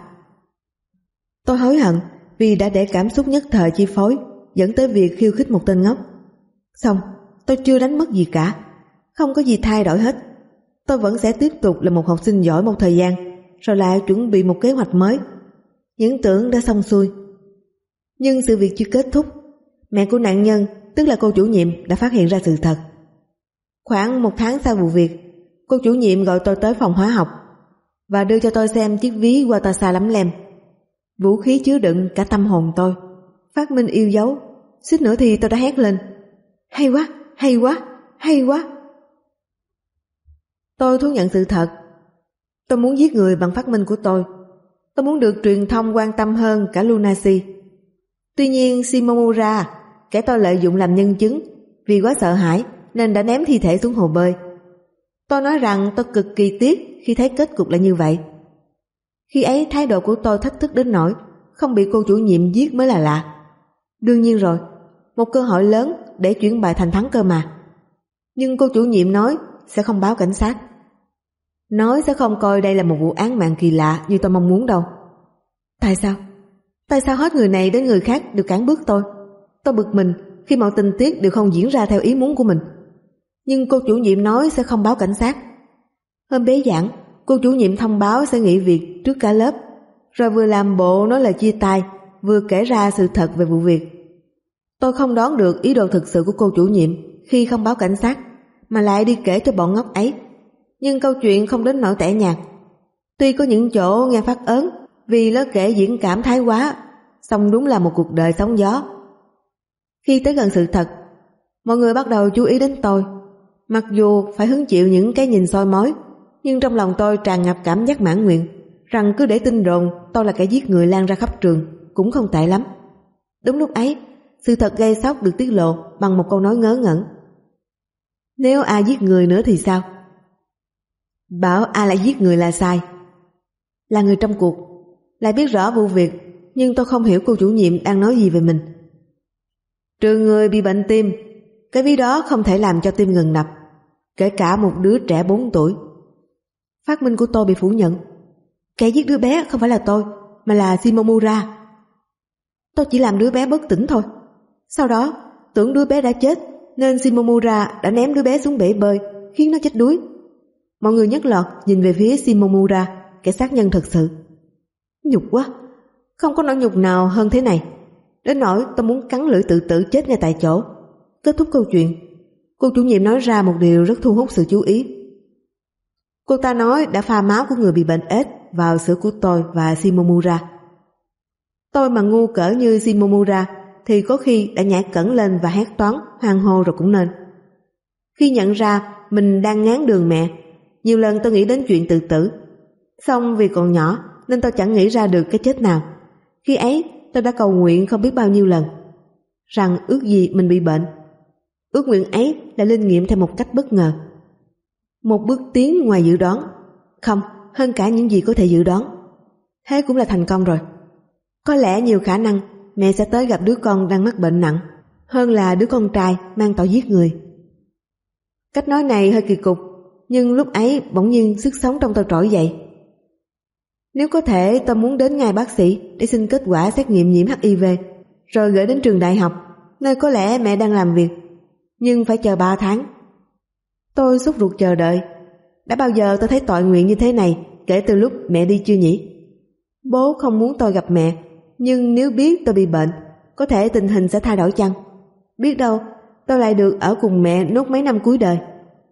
Tôi hối hận vì đã để cảm xúc nhất thời chi phối, dẫn tới việc khiêu khích một tên ngốc. Xong, tôi chưa đánh mất gì cả. Không có gì thay đổi hết. Tôi vẫn sẽ tiếp tục là một học sinh giỏi một thời gian, rồi lại chuẩn bị một kế hoạch mới. Những tưởng đã xong xuôi. Nhưng sự việc chưa kết thúc. Mẹ của nạn nhân, tức là cô chủ nhiệm, đã phát hiện ra sự thật. Khoảng 1 tháng sau vụ việc, cô chủ nhiệm gọi tôi tới phòng hóa học và đưa cho tôi xem chiếc ví Watasa lắm lem. Vũ khí chứa đựng cả tâm hồn tôi. Phát minh yêu dấu. Suýt nữa thì tôi đã hét lên: hay quá, hay quá, hay quá. Tôi thú nhận sự thật. Tôi muốn giết người bằng phát minh của tôi. Tôi muốn được truyền thông quan tâm hơn cả Lunacy. Tuy nhiên Shimomura, kẻ tôi lợi dụng làm nhân chứng, vì quá sợ hãi nên đã ném thi thể xuống hồ bơi. Tôi nói rằng tôi cực kỳ tiếc khi thấy kết cục là như vậy. Khi ấy thái độ của tôi thách thức đến nỗi không bị cô chủ nhiệm giết mới là lạ. Đương nhiên rồi, một cơ hội lớn để chuyển bại thành thắng cơ mà. Nhưng cô chủ nhiệm nói sẽ không báo cảnh sát. Nói sẽ không coi đây là một vụ án mạng kỳ lạ như tôi mong muốn đâu. Tại sao? Tại sao hết người này đến người khác đều cản bước tôi? Tôi bực mình khi mọi tình tiết đều không diễn ra theo ý muốn của mình. Nhưng cô chủ nhiệm nói sẽ không báo cảnh sát. Hôm bế giảng, cô chủ nhiệm thông báo sẽ nghỉ việc trước cả lớp, rồi vừa làm bộ nói lời chia tay, vừa kể ra sự thật về vụ việc. Tôi không đoán được ý đồ thực sự của cô chủ nhiệm khi không báo cảnh sát, mà lại đi kể cho bọn ngốc ấy. Nhưng câu chuyện không đến nỗi tẻ nhạt. Tuy có những chỗ nghe phát ớn vì lối kể diễn cảm thái quá, song đúng là một cuộc đời sóng gió. Khi tới gần sự thật, mọi người bắt đầu chú ý đến tôi. Mặc dù phải hứng chịu những cái nhìn soi mói, nhưng trong lòng tôi tràn ngập cảm giác mãn nguyện rằng cứ để tin đồn tôi là kẻ giết người lan ra khắp trường cũng không tệ lắm. Đúng lúc ấy, sự thật gây sốc được tiết lộ bằng một câu nói ngớ ngẩn. Nếu A giết người nữa thì sao? Bảo A lại giết người là sai. Là người trong cuộc, lại biết rõ vụ việc, nhưng tôi không hiểu cô chủ nhiệm đang nói gì về mình. Trừ người bị bệnh tim, cái ví đó không thể làm cho tim ngừng đập, kể cả một đứa trẻ 4 tuổi. Phát minh của tôi bị phủ nhận. Kẻ giết đứa bé không phải là tôi, mà là Shimomura. Tôi chỉ làm đứa bé bất tỉnh thôi. Sau đó tưởng đứa bé đã chết, nên Shimomura đã ném đứa bé xuống bể bơi, khiến nó chết đuối. Mọi người nhất loạt nhìn về phía Shimomura, kẻ sát nhân thật sự. Nhục quá, không có nỗi nhục nào hơn thế này. Đến nỗi tôi muốn cắn lưỡi tự tử chết ngay tại chỗ. Kết thúc câu chuyện, cô chủ nhiệm nói ra một điều rất thu hút sự chú ý. Cô ta nói đã pha máu của người bị bệnh AIDS vào sữa của tôi và Shimomura. Tôi mà ngu cỡ như Shimomura thì có khi đã nhảy cẫng lên và hét toáng hoang hô rồi cũng nên. Khi nhận ra mình đang ngán đường mẹ, nhiều lần tôi nghĩ đến chuyện tự tử. Xong vì còn nhỏ nên tôi chẳng nghĩ ra được cái chết nào. Khi ấy tôi đã cầu nguyện không biết bao nhiêu lần rằng ước gì mình bị bệnh. Ước nguyện ấy đã linh nghiệm theo một cách bất ngờ. Một bước tiến ngoài dự đoán, không, hơn cả những gì có thể dự đoán. Thế cũng là thành công rồi. Có lẽ nhiều khả năng mẹ sẽ tới gặp đứa con đang mắc bệnh nặng hơn là đứa con trai mang tội giết người. Cách nói này hơi kỳ cục, nhưng lúc ấy bỗng nhiên sức sống trong tôi trỗi dậy. Nếu có thể, tôi muốn đến ngay bác sĩ để xin kết quả xét nghiệm nhiễm HIV, rồi gửi đến trường đại học, nơi có lẽ mẹ đang làm việc, nhưng phải chờ 3 tháng. Tôi sốt ruột chờ đợi. Đã bao giờ tôi thấy tội nguyện như thế này kể từ lúc mẹ đi chưa nhỉ? Bố không muốn tôi gặp mẹ, nhưng nếu biết tôi bị bệnh, có thể tình hình sẽ thay đổi chăng? Biết đâu tôi lại được ở cùng mẹ nốt mấy năm cuối đời.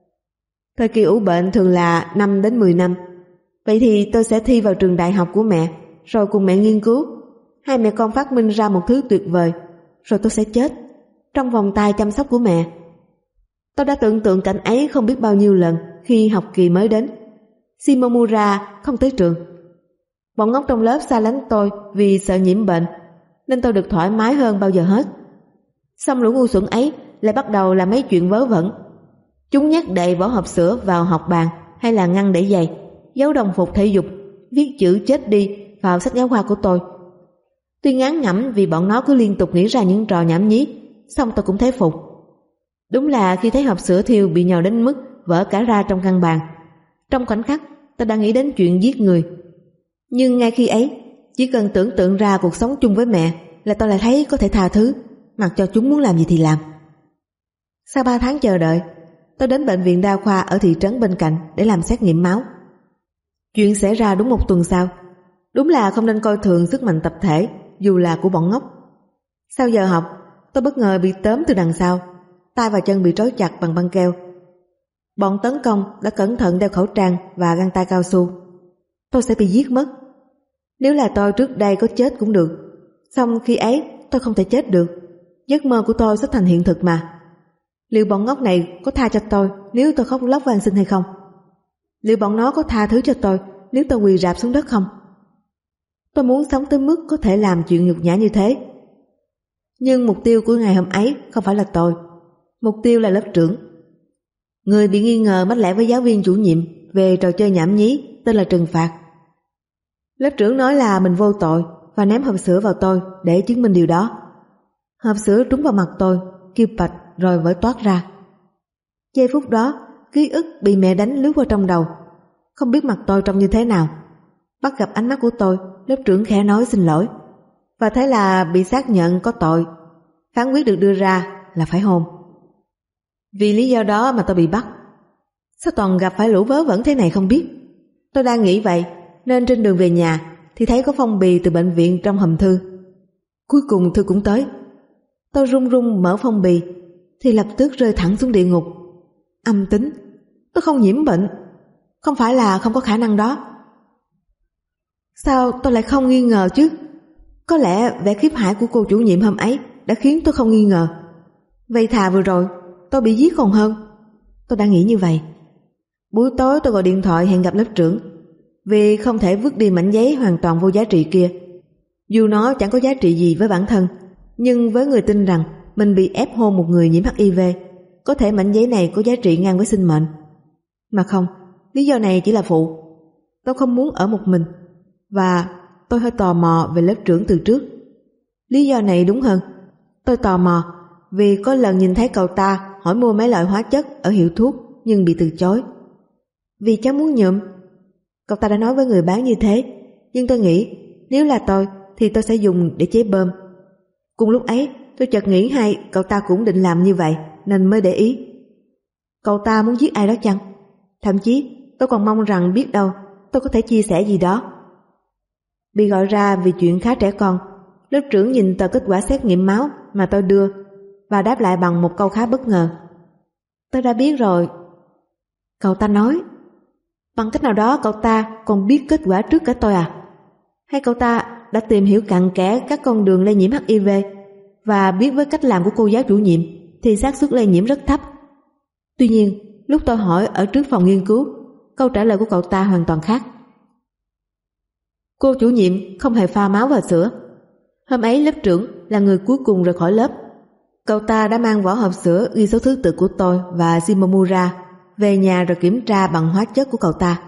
Thời kỳ ủ bệnh thường là 5 đến 10 năm. Vậy thì tôi sẽ thi vào trường đại học của mẹ, rồi cùng mẹ nghiên cứu. Hai mẹ con phát minh ra một thứ tuyệt vời, rồi tôi sẽ chết trong vòng tay chăm sóc của mẹ. Tôi đã tưởng tượng cảnh ấy không biết bao nhiêu lần khi học kỳ mới đến. Shimomura không tới trường. Bọn ngốc trong lớp xa lánh tôi vì sợ nhiễm bệnh, nên tôi được thoải mái hơn bao giờ hết. Xong lũ ngu xuẩn ấy lại bắt đầu làm mấy chuyện vớ vẩn. Chúng nhét đầy vỏ hộp sữa vào học bàn hay là ngăn để giày, giấu đồng phục thể dục, viết chữ chết đi vào sách giáo khoa của tôi. Tuy ngán ngẩm vì bọn nó cứ liên tục nghĩ ra những trò nhảm nhí, xong tôi cũng thấy phục. Đúng là khi thấy hộp sữa thiêu bị nhồi đến mức vỡ cả ra trong căn bàn, trong khoảnh khắc tôi đã nghĩ đến chuyện giết người. Nhưng ngay khi ấy, chỉ cần tưởng tượng ra cuộc sống chung với mẹ là tôi lại thấy có thể tha thứ, mặc cho chúng muốn làm gì thì làm. Sau 3 tháng chờ đợi, tôi đến bệnh viện đa khoa ở thị trấn bên cạnh để làm xét nghiệm máu. Chuyện xảy ra đúng 1 tuần sau. Đúng là không nên coi thường sức mạnh tập thể, dù là của bọn ngốc. Sau giờ học, tôi bất ngờ bị tóm từ đằng sau, tay và chân bị trói chặt bằng băng keo. Bọn tấn công đã cẩn thận đeo khẩu trang và găng tay cao su. Tôi sẽ bị giết mất. Nếu là tôi trước đây có chết cũng được, xong khi ấy tôi không thể chết được. Giấc mơ của tôi sắp thành hiện thực mà. Liệu bọn ngốc này có tha cho tôi nếu tôi khóc lóc van xin hay không? Liệu bọn nó có tha thứ cho tôi nếu tôi quỳ rạp xuống đất không? Tôi muốn sống tới mức có thể làm chuyện nhục nhã như thế. Nhưng mục tiêu của ngày hôm ấy không phải là tôi. Mục tiêu là lớp trưởng. Người bị nghi ngờ mách lẻo với giáo viên chủ nhiệm về trò chơi nhảm nhí tên là trừng phạt. Lớp trưởng nói là mình vô tội và ném hộp sữa vào tôi để chứng minh điều đó. Hộp sữa trúng vào mặt tôi, kêu bạch rồi vỡ toát ra. Giây phút đó, ký ức bị mẹ đánh lướt qua trong đầu. không biết mặt tôi trông như thế nào. Bắt gặp ánh mắt của tôi, lớp trưởng khẽ nói xin lỗi. Và thế là bị xác nhận có tội. Phán quyết được đưa ra là phải hôn. Vì lý do đó mà tôi bị bắt. Sao toàn gặp phải lũ vớ vẩn thế này không biết. Tôi đang nghĩ vậy, nên trên đường về nhà thì thấy có phong bì từ bệnh viện trong hòm thư. Cuối cùng thư cũng tới. Tôi run run mở phong bì thì lập tức rơi thẳng xuống địa ngục. Âm tính. Tôi không nhiễm bệnh. Không phải là không có khả năng đó. Sao tôi lại không nghi ngờ chứ? Có lẽ vẻ khiếp hãi của cô chủ nhiệm hôm ấy đã khiến tôi không nghi ngờ. Vậy thà vừa rồi tôi bị giết còn hơn. Tôi đã nghĩ như vậy. Buổi tối tôi gọi điện thoại hẹn gặp lớp trưởng, vì không thể vứt đi mảnh giấy hoàn toàn vô giá trị kia. Dù nó chẳng có giá trị gì với bản thân, nhưng với người tin rằng mình bị ép hôn một người nhiễm HIV, có thể mảnh giấy này có giá trị ngang với sinh mệnh. Mà không, lý do này chỉ là phụ. Tôi không muốn ở một mình, và tôi hơi tò mò về lớp trưởng từ trước. Lý do này đúng hơn, tôi tò mò vì có lần nhìn thấy cậu ta hỏi mua mấy loại hóa chất ở hiệu thuốc nhưng bị từ chối. Vì cháu muốn nhuộm. Cậu ta đã nói với người bán như thế, nhưng tôi nghĩ nếu là tôi thì tôi sẽ dùng để chế bơm. Cùng lúc ấy tôi chợt nghĩ hay cậu ta cũng định làm như vậy nên mới để ý. Cậu ta muốn giết ai đó chăng? Thậm chí tôi còn mong rằng biết đâu tôi có thể chia sẻ gì đó. Bị gọi ra vì chuyện khá trẻ con, lớp trưởng nhìn tờ kết quả xét nghiệm máu mà tôi đưa và đáp lại bằng một câu khá bất ngờ. Tôi đã biết rồi. Cậu ta nói. Bằng cách nào đó cậu ta còn biết kết quả trước cả tôi à? Hay cậu ta đã tìm hiểu cặn kẽ các con đường lây nhiễm HIV và biết với cách làm của cô giáo chủ nhiệm thì xác suất lây nhiễm rất thấp? Tuy nhiên, lúc tôi hỏi ở trước phòng nghiên cứu, câu trả lời của cậu ta hoàn toàn khác. Cô chủ nhiệm không hề pha máu vào sữa. Hôm ấy lớp trưởng là người cuối cùng rời khỏi lớp. Cậu ta đã mang vỏ hộp sữa ghi số thứ tự của tôi và Shimomura về nhà rồi kiểm tra bằng hóa chất của cậu ta.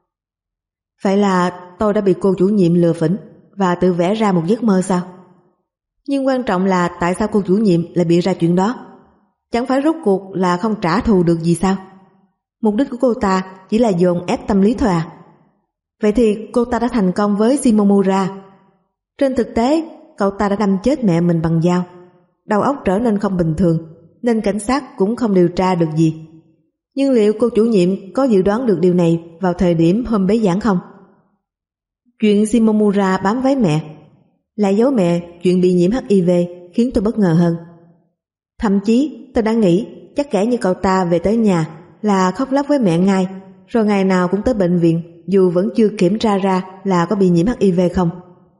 Vậy là tôi đã bị cô chủ nhiệm lừa phỉnh và tự vẽ ra một giấc mơ sao? Nhưng quan trọng là tại sao cô chủ nhiệm lại bịa ra chuyện đó? Chẳng phải rốt cuộc là không trả thù được gì sao? Mục đích của cô ta chỉ là dồn ép tâm lý thôi à? Vậy thì cô ta đã thành công với Shimomura. Trên thực tế, cậu ta đã đâm chết mẹ mình bằng dao. Đầu óc trở nên không bình thường, nên cảnh sát cũng không điều tra được gì. Nhưng liệu cô chủ nhiệm có dự đoán được điều này vào thời điểm hôm bế giảng không? Chuyện Shimomura bám váy mẹ, lại giấu mẹ chuyện bị nhiễm HIV khiến tôi bất ngờ hơn. Thậm chí tôi đã nghĩ chắc kẻ như cậu ta về tới nhà là khóc lóc với mẹ ngay, rồi ngày nào cũng tới bệnh viện dù vẫn chưa kiểm tra ra là có bị nhiễm HIV không.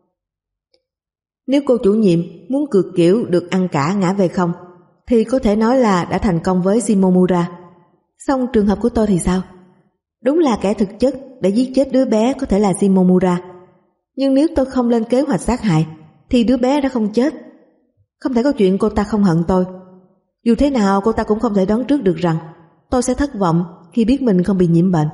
Nếu cô chủ nhiệm muốn cược kiểu được ăn cả ngã về không thì có thể nói là đã thành công với Shimomura. Xong trường hợp của tôi thì sao? Đúng là kẻ thực chất đã giết chết đứa bé có thể là Shimomura. Nhưng nếu tôi không lên kế hoạch sát hại thì đứa bé đã không chết. Không thể có chuyện cô ta không hận tôi. Dù thế nào cô ta cũng không thể đoán trước được rằng tôi sẽ thất vọng khi biết mình không bị nhiễm bệnh.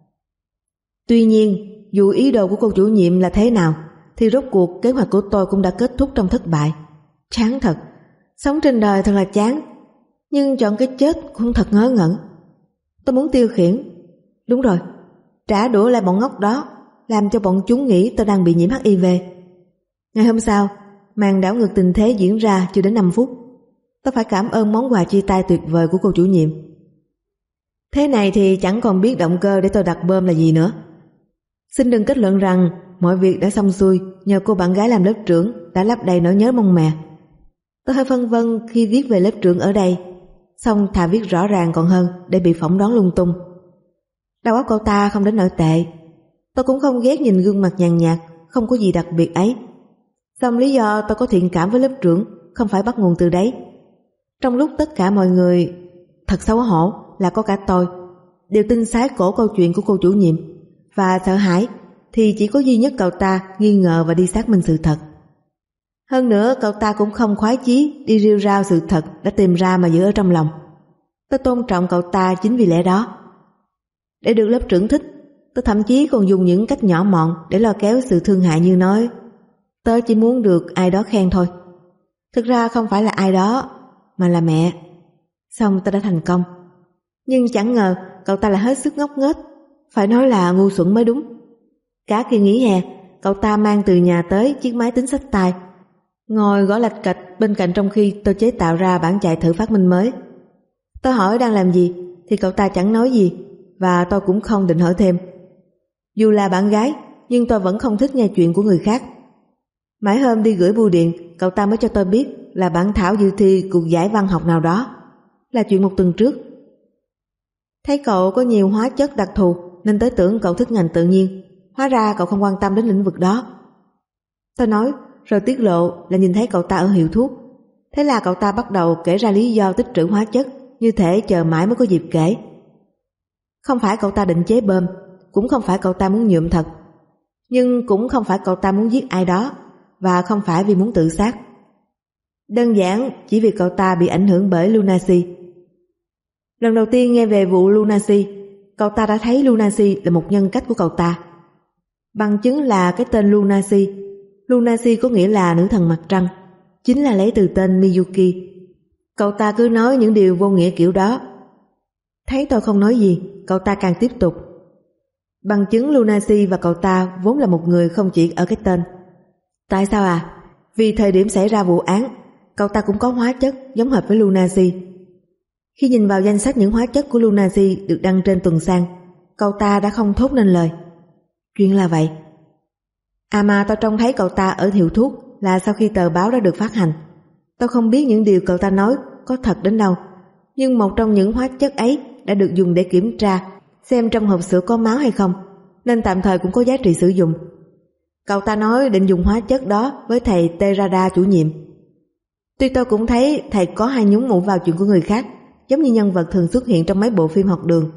Tuy nhiên, dù ý đồ của cô chủ nhiệm là thế nào thì rốt cuộc kế hoạch của tôi cũng đã kết thúc trong thất bại. Chán thật. Sống trên đời thật là chán. Nhưng chọn cái chết cũng thật ngớ ngẩn. Tôi muốn tiêu khiển. Đúng rồi, trả đũa lại bọn ngốc đó, làm cho bọn chúng nghĩ tôi đang bị nhiễm HIV. Ngày hôm sau, màn đảo ngược tình thế diễn ra chưa đến 5 phút. Tôi phải cảm ơn món quà chia tay tuyệt vời của cô chủ nhiệm. Thế này thì chẳng còn biết động cơ để tôi đặt bơm là gì nữa. Xin đừng kết luận rằng mọi việc đã xong xuôi nhờ cô bạn gái làm lớp trưởng đã lấp đầy nỗi nhớ mong mè. Tôi hơi phân vân khi viết về lớp trưởng ở đây, xong thà viết rõ ràng còn hơn để bị phỏng đoán lung tung. Đầu óc cậu ta không đến nỗi tệ. Tôi cũng không ghét nhìn gương mặt nhàn nhạt không có gì đặc biệt ấy. Xong lý do tôi có thiện cảm với lớp trưởng không phải bắt nguồn từ đấy. Trong lúc tất cả mọi người, thật xấu hổ là có cả tôi, đều tin sái cổ câu chuyện của cô chủ nhiệm và sợ hãi, thì chỉ có duy nhất cậu ta nghi ngờ và đi xác minh sự thật. Hơn nữa cậu ta cũng không khoái chí đi rêu rao sự thật đã tìm ra mà giữ ở trong lòng. Tôi tôn trọng cậu ta chính vì lẽ đó. Để được lớp trưởng thích, tôi thậm chí còn dùng những cách nhỏ mọn để lôi kéo sự thương hại như nói tớ chỉ muốn được ai đó khen thôi. Thực ra không phải là ai đó, mà là mẹ. Xong tôi đã thành công. Nhưng chẳng ngờ cậu ta là hết sức ngốc nghếch. phải nói là ngu xuẩn mới đúng. Cả kỳ nghỉ hè, cậu ta mang từ nhà tới chiếc máy tính xách tay, ngồi gõ lạch cạch bên cạnh trong khi tôi chế tạo ra bản chạy thử phát minh mới. Tôi hỏi đang làm gì thì cậu ta chẳng nói gì, và tôi cũng không định hỏi thêm. Dù là bạn gái, nhưng tôi vẫn không thích nghe chuyện của người khác. Mãi hôm đi gửi bưu điện, cậu ta mới cho tôi biết là bản thảo dự thi cuộc giải văn học nào đó, là chuyện một tuần trước. Thấy cậu có nhiều hóa chất đặc thù nên tới tưởng cậu thích ngành tự nhiên, hóa ra cậu không quan tâm đến lĩnh vực đó. Tôi nói, rồi tiết lộ là nhìn thấy cậu ta ở hiệu thuốc. Thế là cậu ta bắt đầu kể ra lý do tích trữ hóa chất, như thể chờ mãi mới có dịp kể. Không phải cậu ta định chế bom, cũng không phải cậu ta muốn nhuộm thật, nhưng cũng không phải cậu ta muốn giết ai đó, và không phải vì muốn tự sát. Đơn giản chỉ vì cậu ta bị ảnh hưởng bởi Lunacy. Lần đầu tiên nghe về vụ Lunacy, cậu ta đã thấy Lunacy là một nhân cách của cậu ta. Bằng chứng là cái tên Lunacy. Lunacy có nghĩa là nữ thần mặt trăng, chính là lấy từ tên Miyuki. Cậu ta cứ nói những điều vô nghĩa kiểu đó. Thấy tôi không nói gì, cậu ta càng tiếp tục. Bằng chứng Lunacy và cậu ta vốn là một người không chỉ ở cái tên. Tại sao à? Vì thời điểm xảy ra vụ án, cậu ta cũng có hóa chất giống hệt với Lunacy. Khi nhìn vào danh sách những hóa chất của Lunacy được đăng trên tuần san, cậu ta đã không thốt nên lời. Chuyện là vậy. À mà tôi trông thấy cậu ta ở hiệu thuốc là sau khi tờ báo đã được phát hành. Tôi không biết những điều cậu ta nói có thật đến đâu, nhưng một trong những hóa chất ấy đã được dùng để kiểm tra xem trong hộp sữa có máu hay không, nên tạm thời cũng có giá trị sử dụng. Cậu ta nói định dùng hóa chất đó với thầy Terada chủ nhiệm. Tuy tôi cũng thấy thầy có hay nhúng mụn vào chuyện của người khác, giống như nhân vật thường xuất hiện trong mấy bộ phim học đường.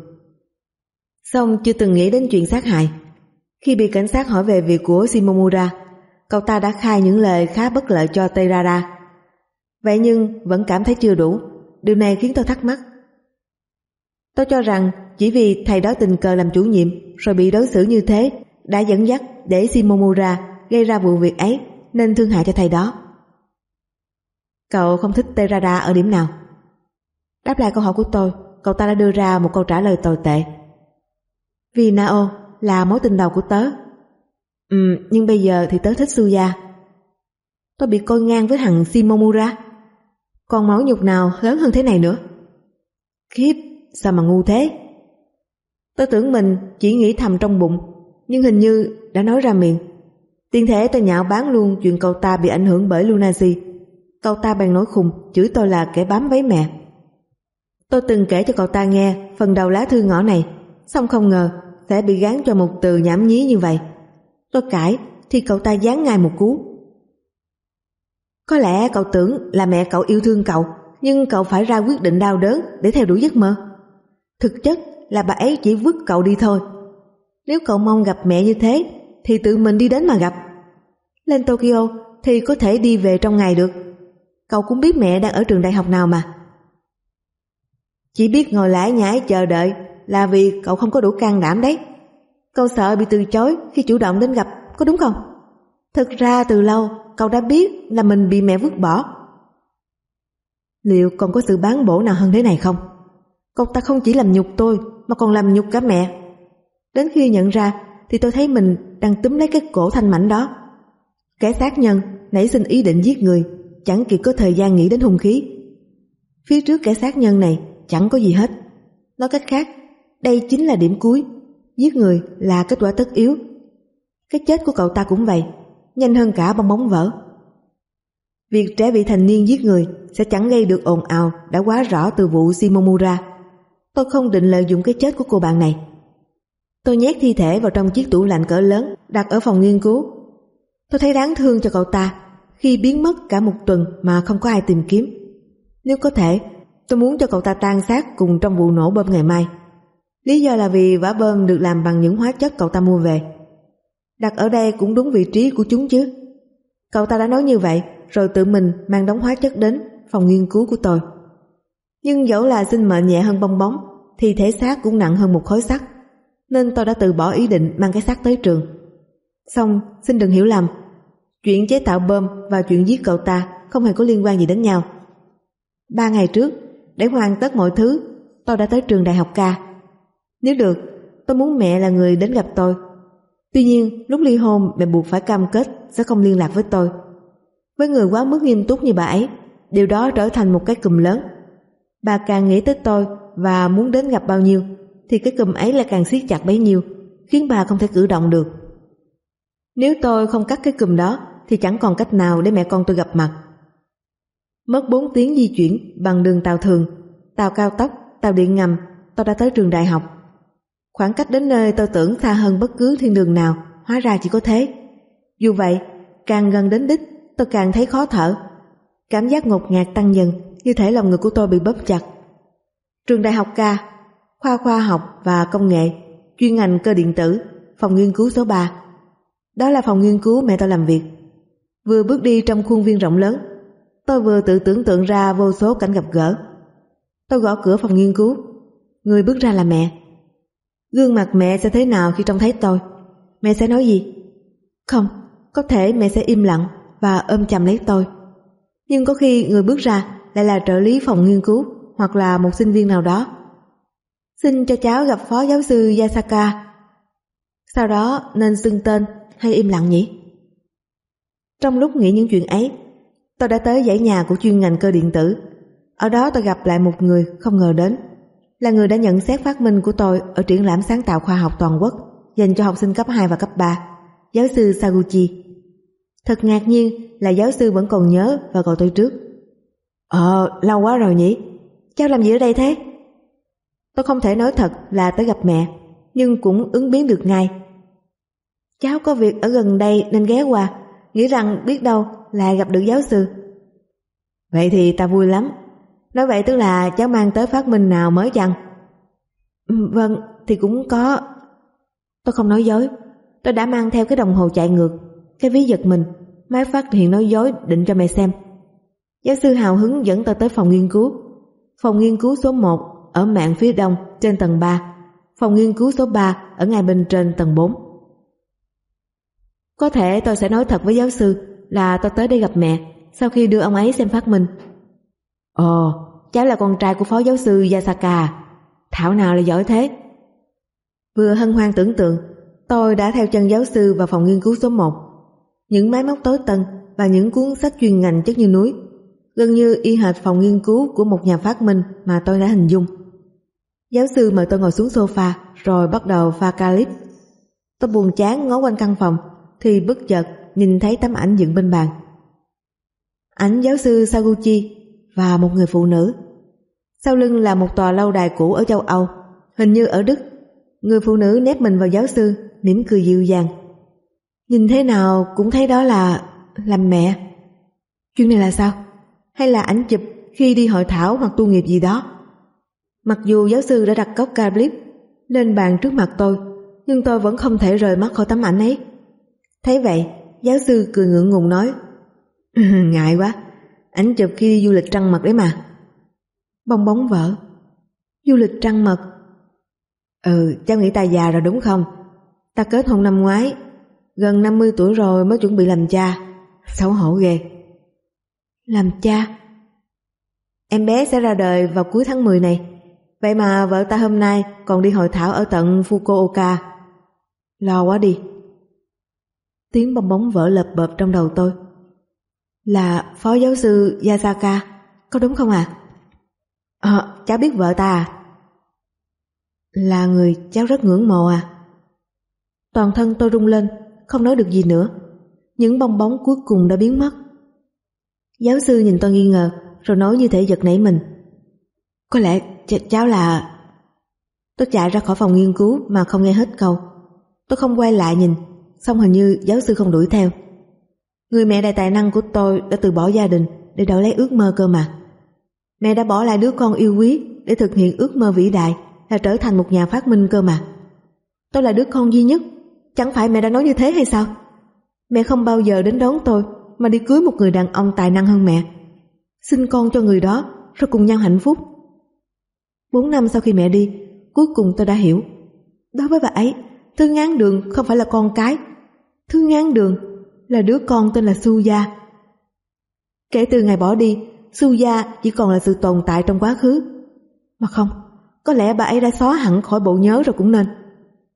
Song chưa từng nghĩ đến chuyện sát hại. Khi bị cảnh sát hỏi về việc của Shimomura, cậu ta đã khai những lời khá bất lợi cho Terada. Vậy nhưng vẫn cảm thấy chưa đủ. Điều này khiến tôi thắc mắc. Tôi cho rằng chỉ vì thầy đó tình cờ làm chủ nhiệm rồi bị đối xử như thế đã dẫn dắt để Shimomura gây ra vụ việc ấy, nên thương hại cho thầy đó. Cậu không thích Terada ở điểm nào? Đáp lại câu hỏi của tôi, cậu ta đã đưa ra một câu trả lời tồi tệ. Vì Nao là mối tình đầu của tớ. Nhưng bây giờ thì tớ thích Suya. Tôi bị coi ngang với thằng Shimomura. Còn máu nhục nào lớn hơn thế này nữa? Khiếp, sao mà ngu thế? Tôi tưởng mình chỉ nghĩ thầm trong bụng, nhưng hình như đã nói ra miệng. Tiền thể tôi nhạo báng luôn chuyện cậu ta bị ảnh hưởng bởi Lunacy. Cậu ta bèn nổi khùng, chửi tôi là kẻ bám váy mẹ. Tôi từng kể cho cậu ta nghe phần đầu lá thư ngõ này, xong không ngờ sẽ bị gán cho một từ nhảm nhí như vậy. Tôi cãi thì cậu ta giáng ngay một cú. Có lẽ cậu tưởng là mẹ cậu yêu thương cậu, nhưng cậu phải ra quyết định đau đớn để theo đuổi giấc mơ. Thực chất là bà ấy chỉ vứt cậu đi thôi. Nếu cậu mong gặp mẹ như thế thì tự mình đi đến mà gặp. Lên Tokyo thì có thể đi về trong ngày được. Cậu cũng biết mẹ đang ở trường đại học nào mà. Chỉ biết ngồi lải nhải chờ đợi là vì cậu không có đủ can đảm đấy. Cậu sợ bị từ chối khi chủ động đến gặp, có đúng không? Thực ra từ lâu cậu đã biết là mình bị mẹ vứt bỏ. Liệu còn có sự bán bổ nào hơn thế này không? Cậu ta không chỉ làm nhục tôi mà còn làm nhục cả mẹ. Đến khi nhận ra thì tôi thấy mình đang túm lấy cái cổ thanh mảnh đó. Kẻ sát nhân nảy sinh ý định giết người, chẳng kịp có thời gian nghĩ đến hung khí. Phía trước kẻ sát nhân này chẳng có gì hết. Nói cách khác, đây chính là điểm cuối. Giết người là kết quả tất yếu. Cái chết của cậu ta cũng vậy, nhanh hơn cả bong bóng vỡ. Việc trẻ vị thành niên giết người sẽ chẳng gây được ồn ào đã quá rõ từ vụ Shimomura. Tôi không định lợi dụng cái chết của cô bạn này. Tôi nhét thi thể vào trong chiếc tủ lạnh cỡ lớn đặt ở phòng nghiên cứu. Tôi thấy đáng thương cho cậu ta khi biến mất cả một tuần mà không có ai tìm kiếm. Nếu có thể, tôi muốn cho cậu ta tan xác cùng trong vụ nổ bom ngày mai. Lý do là vì vỏ bom được làm bằng những hóa chất cậu ta mua về. Đặt ở đây cũng đúng vị trí của chúng chứ. Cậu ta đã nói như vậy rồi tự mình mang đống hóa chất đến phòng nghiên cứu của tôi. Nhưng dẫu là sinh mệnh nhẹ hơn bong bóng thì thể xác cũng nặng hơn một khối sắt, nên tôi đã từ bỏ ý định mang cái xác tới trường. Xong, xin đừng hiểu lầm, chuyện chế tạo bom và chuyện giết cậu ta không hề có liên quan gì đến nhau. 3 ngày trước, để hoàn tất mọi thứ, tôi đã tới trường đại học K. Nếu được, tôi muốn mẹ là người đến gặp tôi. Tuy nhiên, lúc ly hôn mẹ buộc phải cam kết sẽ không liên lạc với tôi. Với người quá mức nghiêm túc như bà ấy, điều đó trở thành một cái cùm lớn. Bà càng nghĩ tới tôi và muốn đến gặp bao nhiêu, thì cái cùm ấy lại càng siết chặt bấy nhiêu, khiến bà không thể cử động được. Nếu tôi không cắt cái cùm đó thì chẳng còn cách nào để mẹ con tôi gặp mặt. Mất 4 tiếng di chuyển bằng đường tàu thường, tàu cao tốc, tàu điện ngầm, tôi đã tới trường đại học. Khoảng cách đến nơi tôi tưởng xa hơn bất cứ thiên đường nào, hóa ra chỉ có thế. Dù vậy, càng gần đến đích, tôi càng thấy khó thở. Cảm giác ngột ngạt tăng dần, như thể lòng ngực của tôi bị bóp chặt. Trường đại học K, khoa khoa học và công nghệ, chuyên ngành cơ điện tử, phòng nghiên cứu số 3. Đó là phòng nghiên cứu mẹ tôi làm việc. Vừa bước đi trong khuôn viên rộng lớn, tôi vừa tự tưởng tượng ra vô số cảnh gặp gỡ. Tôi gõ cửa phòng nghiên cứu. Người bước ra là mẹ. Gương mặt mẹ sẽ thế nào khi trông thấy tôi? Mẹ sẽ nói gì? Không, có thể mẹ sẽ im lặng và ôm chầm lấy tôi. Nhưng có khi người bước ra lại là trợ lý phòng nghiên cứu hoặc là một sinh viên nào đó. Xin cho cháu gặp phó giáo sư Yasaka. Sau đó nên xưng tên hay im lặng nhỉ? Trong lúc nghĩ những chuyện ấy, tôi đã tới dãy nhà của chuyên ngành cơ điện tử. Ở đó tôi gặp lại một người không ngờ đến, là người đã nhận xét phát minh của tôi ở triển lãm sáng tạo khoa học toàn quốc dành cho học sinh cấp 2 và cấp 3, giáo sư Saguchi. Thật ngạc nhiên là giáo sư vẫn còn nhớ và gọi tôi trước. Lâu quá rồi nhỉ? Cháu làm gì ở đây thế? Tôi không thể nói thật là tới gặp mẹ, nhưng cũng ứng biến được ngay. Cháu có việc ở gần đây nên ghé qua, nghĩ rằng biết đâu là gặp được giáo sư. Vậy thì ta vui lắm. Nói vậy tức là cháu mang tới phát minh nào mới chăng? Vâng, thì cũng có. Tôi không nói dối. Tôi đã mang theo cái đồng hồ chạy ngược, cái ví giật mình, máy phát hiện nói dối định cho mẹ xem. Giáo sư hào hứng dẫn tôi tới phòng nghiên cứu. Phòng nghiên cứu số 1 ở mạn phía đông trên tầng 3, phòng nghiên cứu số 3 ở ngay bên trên tầng 4. Có thể tôi sẽ nói thật với giáo sư là tôi tới đây gặp mẹ sau khi đưa ông ấy xem phát minh. Cháu là con trai của phó giáo sư Yasaka. Thảo nào là giỏi thế. Vừa hân hoan tưởng tượng, tôi đã theo chân giáo sư vào phòng nghiên cứu số 1. Những máy móc tối tân và những cuốn sách chuyên ngành chất như núi, gần như y hệt phòng nghiên cứu của một nhà phát minh mà tôi đã hình dung. Giáo sư mời tôi ngồi xuống sofa rồi bắt đầu pha calypso. Tôi buồn chán ngó quanh căn phòng thì bất chợt nhìn thấy tấm ảnh dựng bên bàn. Ảnh giáo sư Saguchi và một người phụ nữ. Sau lưng là một tòa lâu đài cũ ở châu Âu, hình như ở Đức. Người phụ nữ nép mình vào giáo sư, mỉm cười dịu dàng. Nhìn thế nào cũng thấy đó là mẹ. Chuyện này là sao? Hay là ảnh chụp khi đi hội thảo hoặc tu nghiệp gì đó? Mặc dù giáo sư đã đặt cốc calypso lên bàn trước mặt tôi, nhưng tôi vẫn không thể rời mắt khỏi tấm ảnh ấy. Thấy vậy, giáo sư cười ngượng ngùng nói: Ngại quá, ảnh chụp khi đi du lịch trăng mật đấy mà. Bong bóng vỡ. Du lịch trăng mật? Cháu nghĩ ta già rồi đúng không? Ta kết hôn năm ngoái, gần 50 tuổi rồi mới chuẩn bị làm cha. Xấu hổ ghê. Làm cha? Em bé sẽ ra đời vào cuối tháng 10 này. Vậy mà vợ ta hôm nay còn đi hội thảo ở tận Fukuoka. Lo quá đi. Tiếng bong bóng vỡ lợp bợp trong đầu tôi. Là phó giáo sư Yasaka, có đúng không ạ? Cháu biết vợ ta à? Là người cháu rất ngưỡng mộ à? Toàn thân tôi rung lên, không nói được gì nữa. Những bong bóng cuối cùng đã biến mất. Giáo sư nhìn tôi nghi ngờ, rồi nói như thể giật nảy mình. Có lẽ cháu là... Tôi chạy ra khỏi phòng nghiên cứu mà không nghe hết câu. Tôi không quay lại nhìn, xong hình như giáo sư không đuổi theo. Người mẹ đầy tài năng của tôi đã từ bỏ gia đình để đổi lấy ước mơ cơ mà. Mẹ đã bỏ lại đứa con yêu quý để thực hiện ước mơ vĩ đại là trở thành một nhà phát minh cơ mà. Tôi là đứa con duy nhất, chẳng phải mẹ đã nói như thế hay sao? Mẹ không bao giờ đến đón tôi mà đi cưới một người đàn ông tài năng hơn mẹ, sinh con cho người đó rồi cùng nhau hạnh phúc. 4 năm sau khi mẹ đi, cuối cùng tôi đã hiểu. Đối với bà ấy, Thư Ngán Đường không phải là con cái. Thư Ngán Đường là đứa con tên là Suya. Kể từ ngày bỏ đi, Suya chỉ còn là sự tồn tại trong quá khứ. Mà không, có lẽ bà ấy đã xóa hẳn khỏi bộ nhớ rồi cũng nên.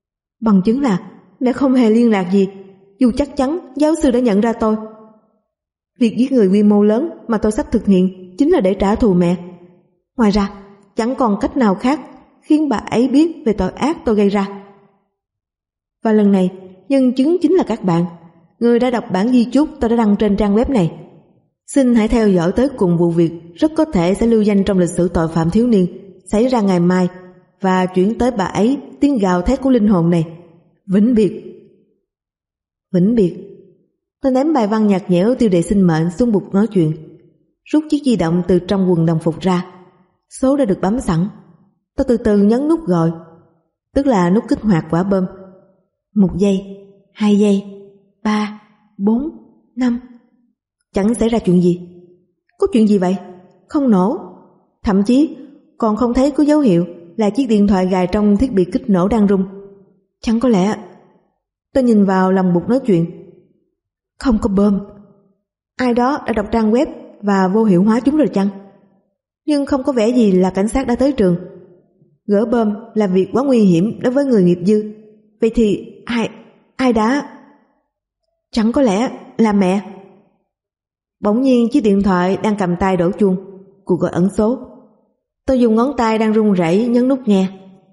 Bằng chứng là mẹ không hề liên lạc gì, dù chắc chắn giáo sư đã nhận ra tôi. Việc giết người quy mô lớn mà tôi sắp thực hiện chính là để trả thù mẹ. Ngoài ra, chẳng còn cách nào khác khiến bà ấy biết về tội ác tôi gây ra. Và lần này, nhân chứng chính là các bạn, người đã đọc bản di chúc tôi đã đăng trên trang web này. Xin hãy theo dõi tới cùng vụ việc rất có thể sẽ lưu danh trong lịch sử tội phạm thiếu niên xảy ra ngày mai và chuyển tới bà ấy tiếng gào thét của linh hồn này. Vĩnh biệt. Vĩnh biệt. Tôi ném bài văn nhạt nhẽo tiêu đề sinh mệnh xuống bục nói chuyện, rút chiếc di động từ trong quần đồng phục ra. Số đã được bấm sẵn. Tôi từ từ nhấn nút gọi, tức là nút kích hoạt quả bom. 1 giây, 2 giây, 3, 4, 5. Chẳng xảy ra chuyện gì. Có chuyện gì vậy? Không nổ. Thậm chí còn không thấy có dấu hiệu là chiếc điện thoại gài trong thiết bị kích nổ đang rung. Chẳng có lẽ... Tôi nhìn vào lòng bục nói chuyện. Không có bom. Ai đó đã đọc trang web và vô hiệu hóa chúng rồi chăng? Nhưng không có vẻ gì là cảnh sát đã tới trường. Gỡ bom là việc quá nguy hiểm đối với người nghiệp dư. Vậy thì ai đã... Chẳng có lẽ là mẹ? Bỗng nhiên chiếc điện thoại đang cầm tay đổ chuông. Cuộc gọi ẩn số. Tôi dùng ngón tay đang run rẩy nhấn nút nghe.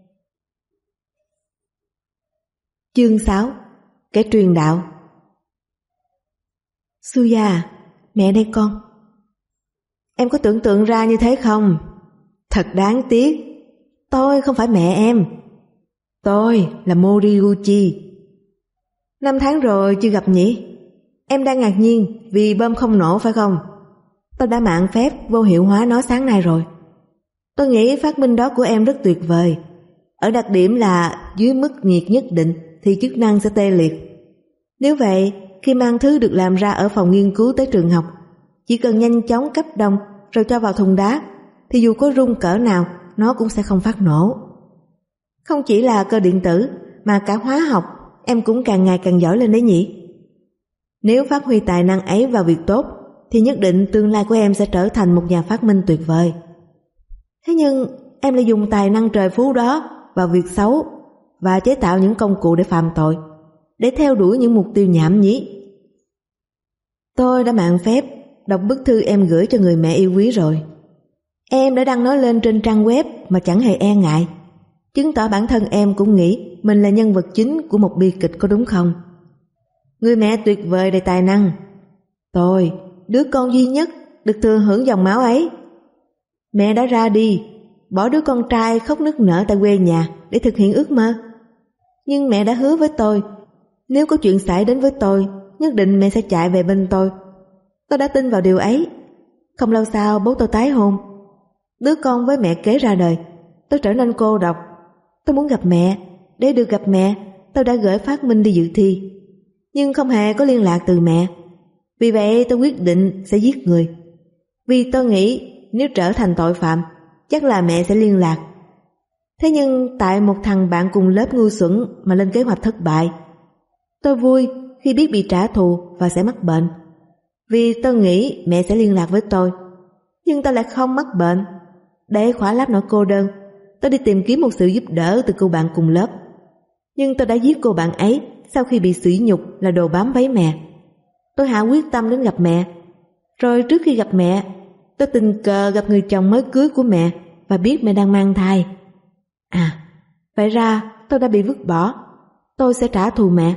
Chương 6. Kẻ truyền đạo. Suya, mẹ đây con. Em có tưởng tượng ra như thế không? Thật đáng tiếc. Tôi không phải mẹ em. Tôi là Moriguchi. 5 tháng rồi chưa gặp nhỉ? Em đang ngạc nhiên vì bom không nổ phải không? Tôi đã mạn phép vô hiệu hóa nó sáng nay rồi. Tôi nghĩ phát minh đó của em rất tuyệt vời. Ở đặc điểm là dưới mức nhiệt nhất định thì chức năng sẽ tê liệt. Nếu vậy, khi mang thứ được làm ra ở phòng nghiên cứu tới trường học, chỉ cần nhanh chóng cấp đông rồi cho vào thùng đá, thì dù có rung cỡ nào nó cũng sẽ không phát nổ. Không chỉ là cơ điện tử mà cả hóa học em cũng càng ngày càng giỏi lên đấy nhỉ. Nếu phát huy tài năng ấy vào việc tốt thì nhất định tương lai của em sẽ trở thành một nhà phát minh tuyệt vời. Thế nhưng em lại dùng tài năng trời phú đó vào việc xấu và chế tạo những công cụ để phạm tội, để theo đuổi những mục tiêu nhảm nhí. Tôi đã mạn phép đọc bức thư em gửi cho người mẹ yêu quý rồi. Em đã đăng nó lên trên trang web mà chẳng hề e ngại, chứng tỏ bản thân em cũng nghĩ mình là nhân vật chính của một bi kịch, có đúng không? Người mẹ tuyệt vời đầy tài năng. Tôi, đứa con duy nhất được thừa hưởng dòng máu ấy. Mẹ đã ra đi, bỏ đứa con trai khóc nức nở tại quê nhà để thực hiện ước mơ. Nhưng mẹ đã hứa với tôi, nếu có chuyện xảy đến với tôi, nhất định mẹ sẽ chạy về bên tôi. Tôi đã tin vào điều ấy. Không lâu sau bố tôi tái hôn. Đứa con với mẹ kế ra đời. Tôi trở nên cô độc. Tôi muốn gặp mẹ. Để được gặp mẹ, tôi đã gửi phát minh đi dự thi, nhưng không hề có liên lạc từ mẹ. Vì vậy tôi quyết định sẽ giết người. Vì tôi nghĩ nếu trở thành tội phạm, chắc là mẹ sẽ liên lạc. Thế nhưng tại một thằng bạn cùng lớp ngu xuẩn mà lên kế hoạch thất bại. Tôi vui khi biết bị trả thù và sẽ mắc bệnh, vì tôi nghĩ mẹ sẽ liên lạc với tôi. Nhưng tôi lại không mắc bệnh. Để khỏa lấp nỗi cô đơn, tôi đi tìm kiếm một sự giúp đỡ từ cô bạn cùng lớp. Nhưng tôi đã giết cô bạn ấy sau khi bị sỉ nhục là đồ bám váy mẹ. Tôi hạ quyết tâm đến gặp mẹ. Rồi trước khi gặp mẹ, tôi tình cờ gặp người chồng mới cưới của mẹ và biết mẹ đang mang thai. Vậy ra tôi đã bị vứt bỏ. Tôi sẽ trả thù mẹ.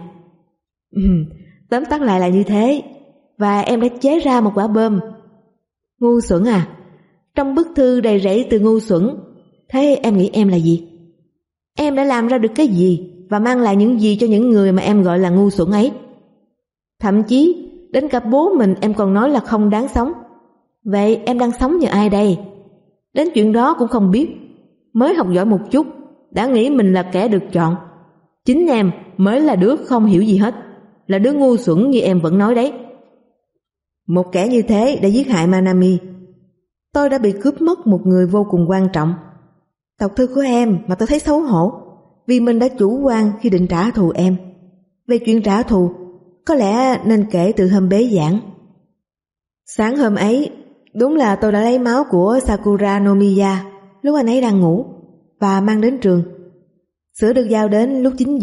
Tóm tắt lại là như thế. Và em đã chế ra một quả bom. Ngu xuẩn à? Trong bức thư đầy rẫy từ ngu xuẩn. Thế em nghĩ em là gì? Em đã làm ra được cái gì và mang lại những gì cho những người mà em gọi là ngu xuẩn ấy? Thậm chí đến cả bố mình em còn nói là không đáng sống. Vậy em đang sống nhờ ai đây? Đến chuyện đó cũng không biết. Mới học giỏi một chút đã nghĩ mình là kẻ được chọn. Chính em mới là đứa không hiểu gì hết, là đứa ngu xuẩn như em vẫn nói đấy. Một kẻ như thế đã giết hại Manami. Tôi đã bị cướp mất một người vô cùng quan trọng. Đọc thư của em mà tôi thấy xấu hổ, vì mình đã chủ quan khi định trả thù em. Về chuyện trả thù, có lẽ nên kể từ hôm bế giảng. Sáng hôm ấy, đúng là tôi đã lấy máu của Sakura Nomiya lúc anh ấy đang ngủ và mang đến trường. Sữa được giao đến lúc 9 giờ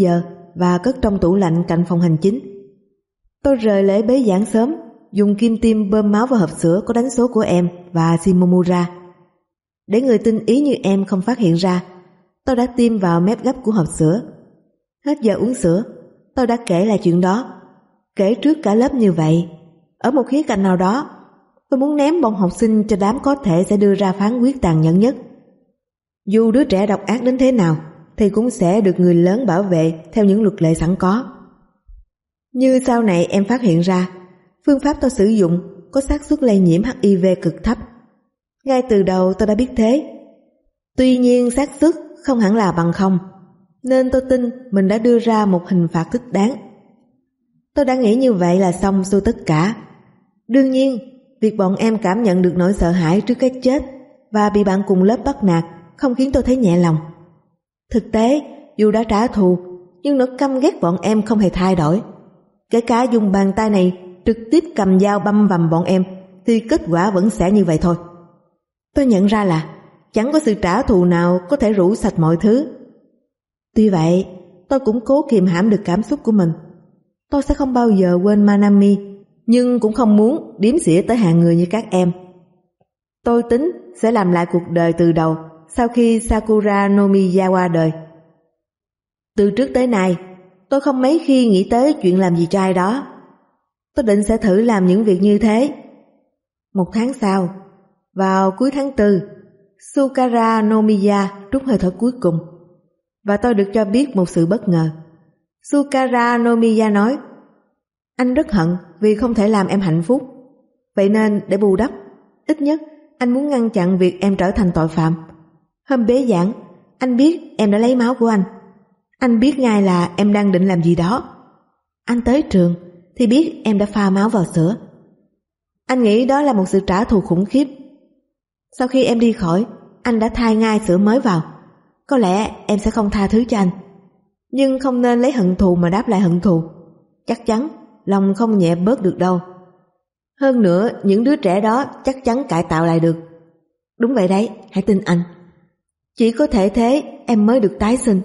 và cất trong tủ lạnh cạnh phòng hành chính. Tôi rời lễ bế giảng sớm, dùng kim tiêm bơm máu vào hộp sữa có đánh số của em và Shimomura. Để người tinh ý như em không phát hiện ra, tôi đã tiêm vào mép gấp của hộp sữa. Hết giờ uống sữa, tôi đã kể lại chuyện đó, kể trước cả lớp như vậy. Ở một khía cạnh nào đó, tôi muốn ném bọn học sinh cho đám có thể sẽ đưa ra phán quyết tàn nhẫn nhất. Dù đứa trẻ độc ác đến thế nào, thì cũng sẽ được người lớn bảo vệ theo những luật lệ sẵn có. Như sau này em phát hiện ra, phương pháp tôi sử dụng có xác suất lây nhiễm HIV cực thấp. Ngay từ đầu tôi đã biết thế. Tuy nhiên xác suất không hẳn là bằng không, nên tôi tin mình đã đưa ra một hình phạt thích đáng. Tôi đã nghĩ như vậy là xong xuôi tất cả. Đương nhiên, việc bọn em cảm nhận được nỗi sợ hãi trước cái chết và bị bạn cùng lớp bắt nạt không khiến tôi thấy nhẹ lòng. Thực tế, dù đã trả thù, nhưng nỗi căm ghét bọn em không hề thay đổi. Kể cả dùng bàn tay này trực tiếp cầm dao băm vằm bọn em, thì kết quả vẫn sẽ như vậy thôi. Tôi nhận ra là chẳng có sự trả thù nào có thể rũ sạch mọi thứ. Tuy vậy, tôi cũng cố kiềm hãm được cảm xúc của mình. Tôi sẽ không bao giờ quên Manami, nhưng cũng không muốn điếm xỉa tới hạng người như các em. Tôi tính sẽ làm lại cuộc đời từ đầu sau khi Sakura Nomiya qua đời. Từ trước tới nay, tôi không mấy khi nghĩ tới chuyện làm gì cho ai đó. Tôi định sẽ thử làm những việc như thế. Một tháng sau, vào cuối tháng 4, Sakura Nomiya trút hơi thở cuối cùng, và tôi được cho biết một sự bất ngờ. Sakura Nomiya nói: "Anh rất hận vì không thể làm em hạnh phúc. Vậy nên để bù đắp, ít nhất anh muốn ngăn chặn việc em trở thành tội phạm. Hôm bế giảng, anh biết em đã lấy máu của anh. Anh biết ngay là em đang định làm gì đó. Anh tới trường thì biết em đã pha máu vào sữa. Anh nghĩ đó là một sự trả thù khủng khiếp. Sau khi em đi khỏi, anh đã thay ngay sữa mới vào. Có lẽ em sẽ không tha thứ cho anh. Nhưng không nên lấy hận thù mà đáp lại hận thù. Chắc chắn lòng không nhẹ bớt được đâu. Hơn nữa, những đứa trẻ đó chắc chắn cải tạo lại được. Đúng vậy đấy, hãy tin anh. Chỉ có thể thế em mới được tái sinh."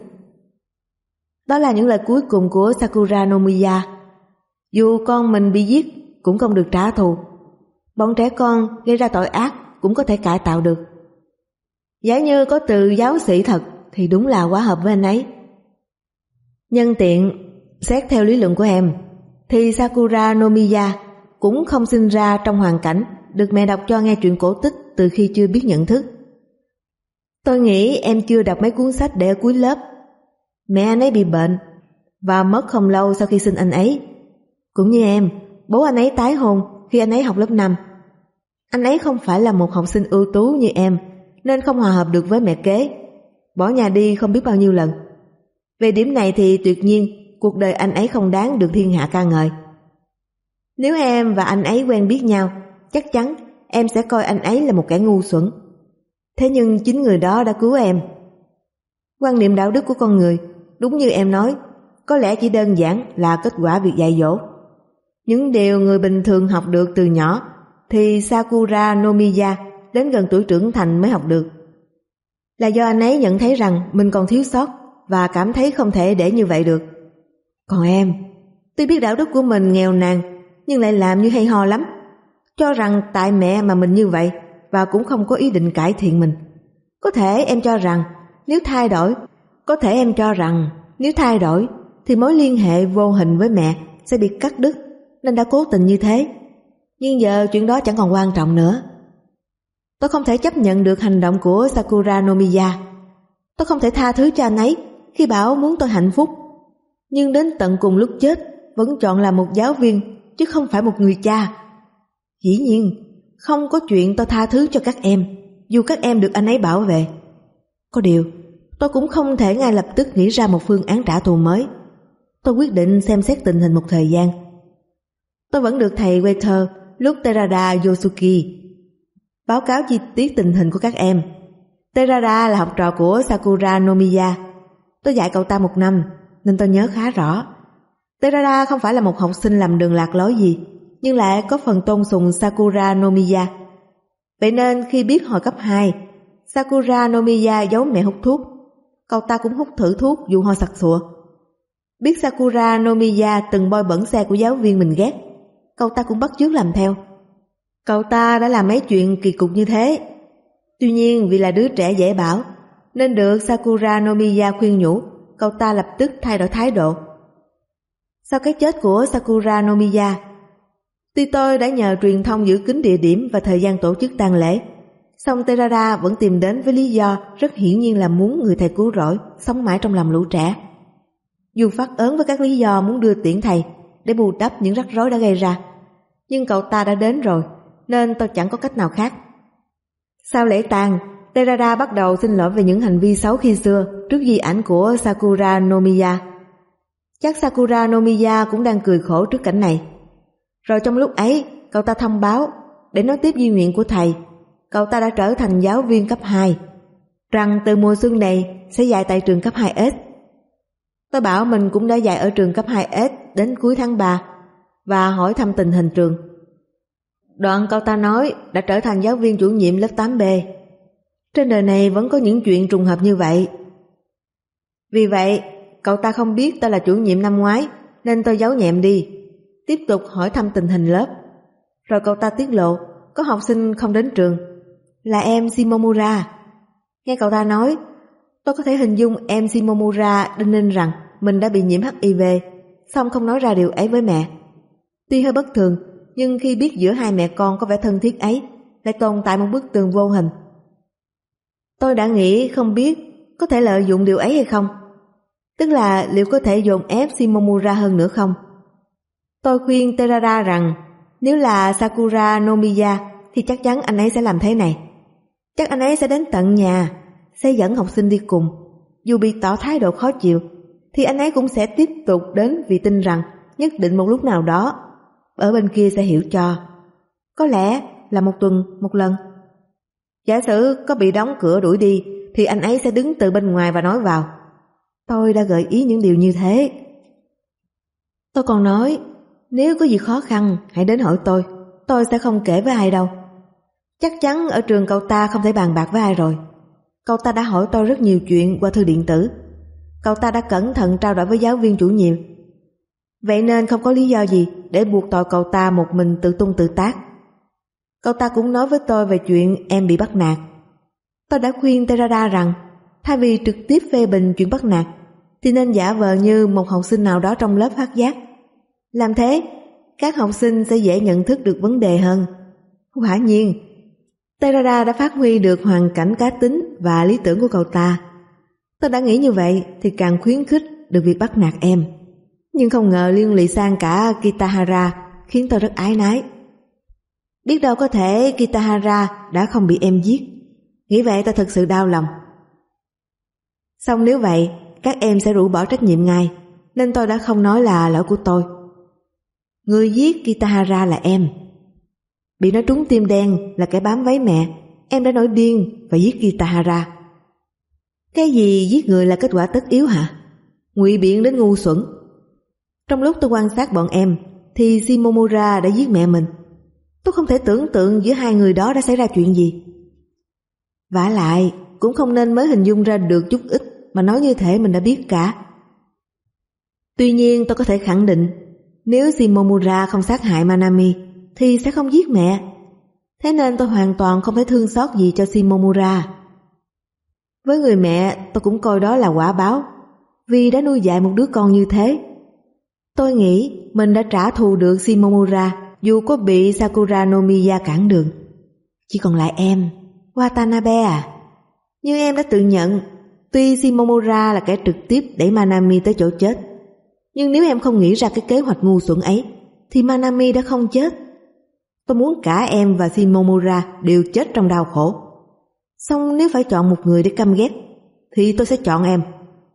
Đó là những lời cuối cùng của Sakura Nomiya. Dù con mình bị giết cũng không được trả thù. Bọn trẻ con gây ra tội ác cũng có thể cải tạo được. Giả như có từ giáo sĩ thật thì đúng là quá hợp với anh ấy. Nhân tiện, xét theo lý luận của em, thì Sakura Nomiya cũng không sinh ra trong hoàn cảnh được mẹ đọc cho nghe truyện cổ tích từ khi chưa biết nhận thức. Tôi nghĩ em chưa đọc mấy cuốn sách để ở cuối lớp. Mẹ anh ấy bị bệnh và mất không lâu sau khi sinh anh ấy. Cũng như em, bố anh ấy tái hôn khi anh ấy học lớp 5. Anh ấy không phải là một học sinh ưu tú như em, nên không hòa hợp được với mẹ kế, bỏ nhà đi không biết bao nhiêu lần. Về điểm này thì tuyệt nhiên cuộc đời anh ấy không đáng được thiên hạ ca ngợi. Nếu em và anh ấy quen biết nhau, chắc chắn em sẽ coi anh ấy là một kẻ ngu xuẩn. Thế nhưng chính người đó đã cứu em. Quan niệm đạo đức của con người, đúng như em nói, có lẽ chỉ đơn giản là kết quả việc dạy dỗ. Những điều người bình thường học được từ nhỏ thì Sakura Nomiya đến gần tuổi trưởng thành mới học được. Là do anh ấy nhận thấy rằng mình còn thiếu sót và cảm thấy không thể để như vậy được. Còn em, tuy biết đạo đức của mình nghèo nàn nhưng lại làm như hay ho lắm, cho rằng tại mẹ mà mình như vậy và cũng không có ý định cải thiện mình. Có thể em cho rằng nếu thay đổi thì mối liên hệ vô hình với mẹ sẽ bị cắt đứt, nên đã cố tình như thế. Nhưng giờ chuyện đó chẳng còn quan trọng nữa. Tôi không thể chấp nhận được hành động của Sakura Nomiya. Tôi không thể tha thứ cho anh ấy khi bảo muốn tôi hạnh phúc, nhưng đến tận cùng lúc chết vẫn chọn làm một giáo viên chứ không phải một người cha. Dĩ nhiên không có chuyện tôi tha thứ cho các em, dù các em được anh ấy bảo vệ. Có điều tôi cũng không thể ngay lập tức nghĩ ra một phương án trả thù mới. Tôi quyết định xem xét tình hình một thời gian. Tôi vẫn được thầy Waiter lúc Terada Yosuki báo cáo chi tiết tình hình của các em. Terada là học trò của Sakura Nomiya. Tôi dạy cậu ta 1 năm nên tôi nhớ khá rõ. Terada không phải là một học sinh làm đường lạc lối gì, nhưng lại có phần tôn sùng Sakura Nomiya. Vậy nên khi biết hồi cấp 2 Sakura Nomiya giấu mẹ hút thuốc, cậu ta cũng hút thử thuốc dù ho sặc sụa. Biết Sakura Nomiya từng bôi bẩn xe của giáo viên mình ghét, cậu ta cũng bắt chước làm theo. Cậu ta đã làm mấy chuyện kỳ cục như thế. Tuy nhiên vì là đứa trẻ dễ bảo, nên được Sakura Nomiya khuyên nhủ, cậu ta lập tức thay đổi thái độ. Sau cái chết của Sakura Nomiya, tuy tôi đã nhờ truyền thông giữ kín địa điểm và thời gian tổ chức tang lễ, song Terada vẫn tìm đến với lý do rất hiển nhiên là muốn người thầy cứu rỗi sống mãi trong lòng lũ trẻ. Dù phát ớn với các lý do muốn đưa tiễn thầy để bù đắp những rắc rối đã gây ra, nhưng cậu ta đã đến rồi, nên tôi chẳng có cách nào khác. Sau lễ tang, Terada bắt đầu xin lỗi về những hành vi xấu khi xưa trước di ảnh của Sakura Nomiya. Chắc Sakura Nomiya cũng đang cười khổ trước cảnh này. Rồi trong lúc ấy, cậu ta thông báo, để nói tiếp di nguyện của thầy, cậu ta đã trở thành giáo viên cấp 2, rằng từ mùa xuân này sẽ dạy tại trường cấp 2S. Tôi bảo mình cũng đã dạy ở trường cấp 2S đến cuối tháng 3 và hỏi thăm tình hình trường. Đoạn cậu ta nói đã trở thành giáo viên chủ nhiệm lớp 8B. Trên đời này vẫn có những chuyện trùng hợp như vậy. Vì vậy, cậu ta không biết tôi là chủ nhiệm năm ngoái, nên tôi giấu nhẹm đi, tiếp tục hỏi thăm tình hình lớp. Rồi cậu ta tiết lộ có học sinh không đến trường, là em Shimomura. Nghe cậu ta nói, tôi có thể hình dung em Shimomura đinh ninh rằng mình đã bị nhiễm HIV, song không nói ra điều ấy với mẹ. Tuy hơi bất thường, nhưng khi biết giữa hai mẹ con có vẻ thân thiết ấy lại tồn tại một bức tường vô hình. Tôi đã nghĩ không biết có thể lợi dụng điều ấy hay không, tức là liệu có thể dồn ép Shimomura hơn nữa không. Tôi khuyên Terada rằng nếu là Sakura Nomiya thì chắc chắn anh ấy sẽ làm thế này. Chắc anh ấy sẽ đến tận nhà, sẽ dẫn học sinh đi cùng. Dù bị tỏ thái độ khó chịu thì anh ấy cũng sẽ tiếp tục đến, vì tin rằng nhất định một lúc nào đó ở bên kia sẽ hiểu cho. Có lẽ là một tuần một lần. Giả sử có bị đóng cửa đuổi đi thì anh ấy sẽ đứng từ bên ngoài và nói vào. Tôi đã gợi ý những điều như thế. Tôi còn nói, nếu có gì khó khăn hãy đến hỏi tôi sẽ không kể với ai đâu. Chắc chắn ở trường cậu ta không thể bàn bạc với ai rồi. Cậu ta đã hỏi tôi rất nhiều chuyện qua thư điện tử. Cậu ta đã cẩn thận trao đổi với giáo viên chủ nhiệm. Vậy nên không có lý do gì để buộc tội cậu ta một mình tự tung tự tác. Cậu ta cũng nói với tôi về chuyện em bị bắt nạt. Tôi đã khuyên Terada rằng thay vì trực tiếp phê bình chuyện bắt nạt thì nên giả vờ như một học sinh nào đó trong lớp phát giác. Làm thế, các học sinh sẽ dễ nhận thức được vấn đề hơn. Quả nhiên, Terada đã phát huy được hoàn cảnh cá tính và lý tưởng của cậu ta. Tôi đã nghĩ như vậy thì càng khuyến khích được việc bắt nạt em. Nhưng không ngờ liên lụy sang cả Kitahara khiến tôi rất áy náy. Biết đâu có thể Kitahara đã không bị em giết. Nghĩ vậy tôi thật sự đau lòng. Xong nếu vậy, các em sẽ rũ bỏ trách nhiệm ngay, nên tôi đã không nói là lỗi của tôi. Người giết Kitahara là em. Bị nó trúng tim đen là kẻ bám váy mẹ. Em đã nổi điên và giết Kitahara. Cái gì giết người là kết quả tất yếu hả? Ngụy biện đến ngu xuẩn. Trong lúc tôi quan sát bọn em thì Shimomura đã giết mẹ mình. Tôi không thể tưởng tượng giữa hai người đó đã xảy ra chuyện gì. Vả lại cũng không nên mới hình dung ra được chút ít mà nói như thể mình đã biết cả. Tuy nhiên tôi có thể khẳng định, nếu Shimomura không sát hại Manami thì sẽ không giết mẹ. Thế nên tôi hoàn toàn không thể thương xót gì cho Shimomura. Với người mẹ, tôi cũng coi đó là quả báo vì đã nuôi dạy một đứa con như thế. Tôi nghĩ mình đã trả thù được Shimomura dù có bị Sakura Nomiya cản đường. Chỉ còn lại em, Watanabe à. Nhưng em đã tự nhận, tuy Shimomura là kẻ trực tiếp đẩy Manami tới chỗ chết, nhưng nếu em không nghĩ ra cái kế hoạch ngu xuẩn ấy thì Manami đã không chết. Tôi muốn cả em và Shimomura đều chết trong đau khổ. Xong nếu phải chọn một người để căm ghét thì tôi sẽ chọn em.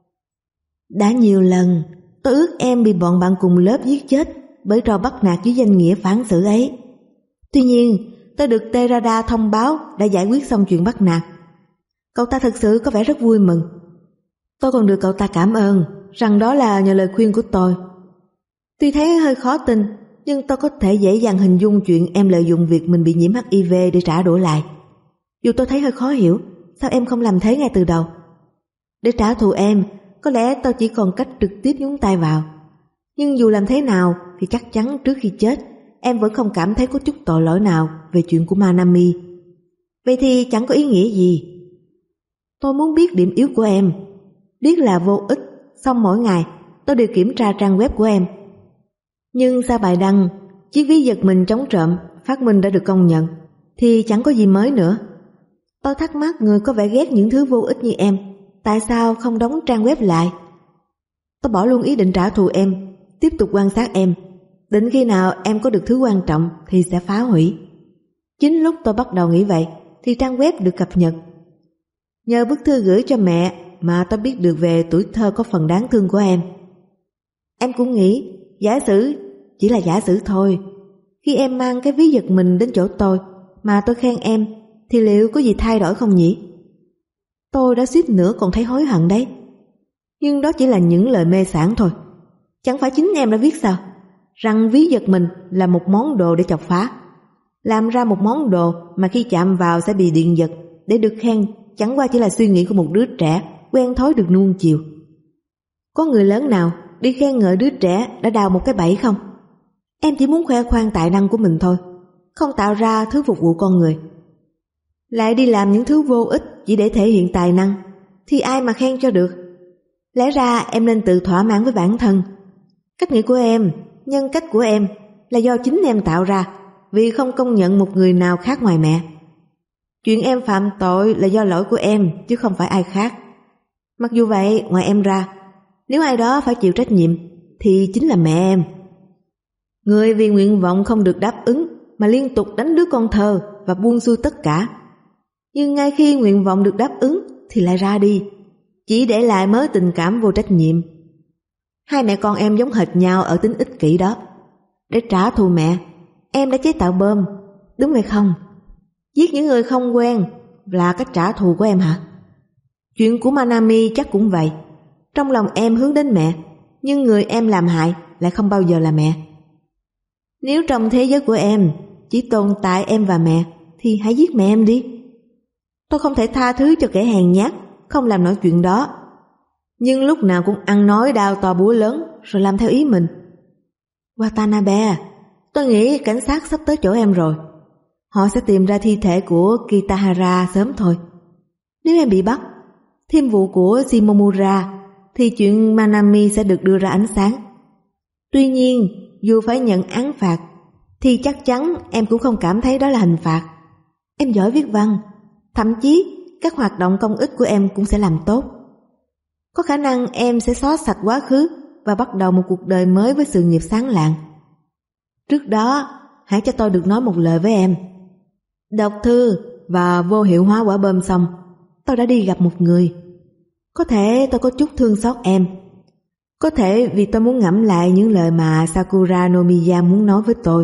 Đã nhiều lần tôi ước em bị bọn bạn cùng lớp giết chết bởi trò bắt nạt dưới danh nghĩa phản xử ấy. Tuy nhiên tôi được Terada thông báo đã giải quyết xong chuyện bắt nạt. Cậu ta thực sự có vẻ rất vui mừng. Tôi còn được cậu ta cảm ơn rằng đó là nhờ lời khuyên của tôi. Tuy thấy hơi khó tin, nhưng tôi có thể dễ dàng hình dung chuyện em lợi dụng việc mình bị nhiễm HIV để trả đũa lại. Dù tôi thấy hơi khó hiểu, sao em không làm thế ngay từ đầu? Để trả thù em, có lẽ tôi chỉ còn cách trực tiếp nhúng tay vào. Nhưng dù làm thế nào thì chắc chắn trước khi chết em vẫn không cảm thấy có chút tội lỗi nào về chuyện của Manami. Vậy thì chẳng có ý nghĩa gì. Tôi muốn biết điểm yếu của em. Biết là vô ích, xong mỗi ngày tôi đều kiểm tra trang web của em. Nhưng sau bài đăng chiếc ví giật mình trống trộm phát minh đã được công nhận thì chẳng có gì mới nữa. Tôi thắc mắc người có vẻ ghét những thứ vô ích như em, tại sao không đóng trang web lại? Tôi bỏ luôn ý định trả thù em, tiếp tục quan sát em. Đến khi nào em có được thứ quan trọng thì sẽ phá hủy. Chính lúc tôi bắt đầu nghĩ vậy thì trang web được cập nhật. Nhờ bức thư gửi cho mẹ mà tôi biết được về tuổi thơ có phần đáng thương của em. Em cũng nghĩ giả sử, chỉ là giả sử thôi, khi em mang cái ví giật mình đến chỗ tôi mà tôi khen em thì liệu có gì thay đổi không nhỉ? Tôi đã suýt nữa còn thấy hối hận đấy. Nhưng đó chỉ là những lời mê sảng thôi. Chẳng phải chính em đã viết sao? Rằng ví giật mình là một món đồ để chọc phá. Làm ra một món đồ mà khi chạm vào sẽ bị điện giật để được khen chẳng qua chỉ là suy nghĩ của một đứa trẻ quen thói được nuông chiều. Có người lớn nào đi khen ngợi đứa trẻ đã đào một cái bẫy không? Em chỉ muốn khoe khoang tài năng của mình thôi, không tạo ra thứ phục vụ con người. Lại đi làm những thứ vô ích chỉ để thể hiện tài năng thì ai mà khen cho được? Lẽ ra em nên tự thỏa mãn với bản thân. Cách nghĩ của em, nhân cách của em là do chính em tạo ra vì không công nhận một người nào khác ngoài mẹ. Chuyện em phạm tội là do lỗi của em chứ không phải ai khác. Mặc dù vậy, ngoài em ra, nếu ai đó phải chịu trách nhiệm thì chính là mẹ em. Người vì nguyện vọng không được đáp ứng mà liên tục đánh đứa con thơ và buông xuôi tất cả. Nhưng ngay khi nguyện vọng được đáp ứng thì lại ra đi, chỉ để lại mớ tình cảm vô trách nhiệm. Hai mẹ con em giống hệt nhau ở tính ích kỷ đó. Để trả thù mẹ, em đã chế tạo bom, đúng hay không? Giết những người không quen là cách trả thù của em hả? Chuyện của Manami chắc cũng vậy. Trong lòng em hướng đến mẹ, nhưng người em làm hại lại không bao giờ là mẹ. Nếu trong thế giới của em chỉ tồn tại em và mẹ thì hãy giết mẹ em đi. Tôi không thể tha thứ cho kẻ hèn nhát không làm nổi chuyện đó, nhưng lúc nào cũng ăn nói đao to búa lớn rồi làm theo ý mình. Watanabe, tôi nghĩ cảnh sát sắp tới chỗ em rồi. Họ sẽ tìm ra thi thể của Kitahara sớm thôi. Nếu em bị bắt, thêm vụ của Shimomura thì chuyện Manami sẽ được đưa ra ánh sáng. Tuy nhiên, dù phải nhận án phạt thì chắc chắn em cũng không cảm thấy đó là hình phạt. Em giỏi viết văn, thậm chí các hoạt động công ích của em cũng sẽ làm tốt. Có khả năng em sẽ xóa sạch quá khứ và bắt đầu một cuộc đời mới với sự nghiệp sáng lạng. Trước đó, hãy cho tôi được nói một lời với em. Đọc thư và vô hiệu hóa quả bom xong, tôi đã đi gặp một người. Có thể tôi có chút thương xót em. Có thể vì tôi muốn ngẫm lại những lời mà Sakura Nomiya muốn nói với tôi.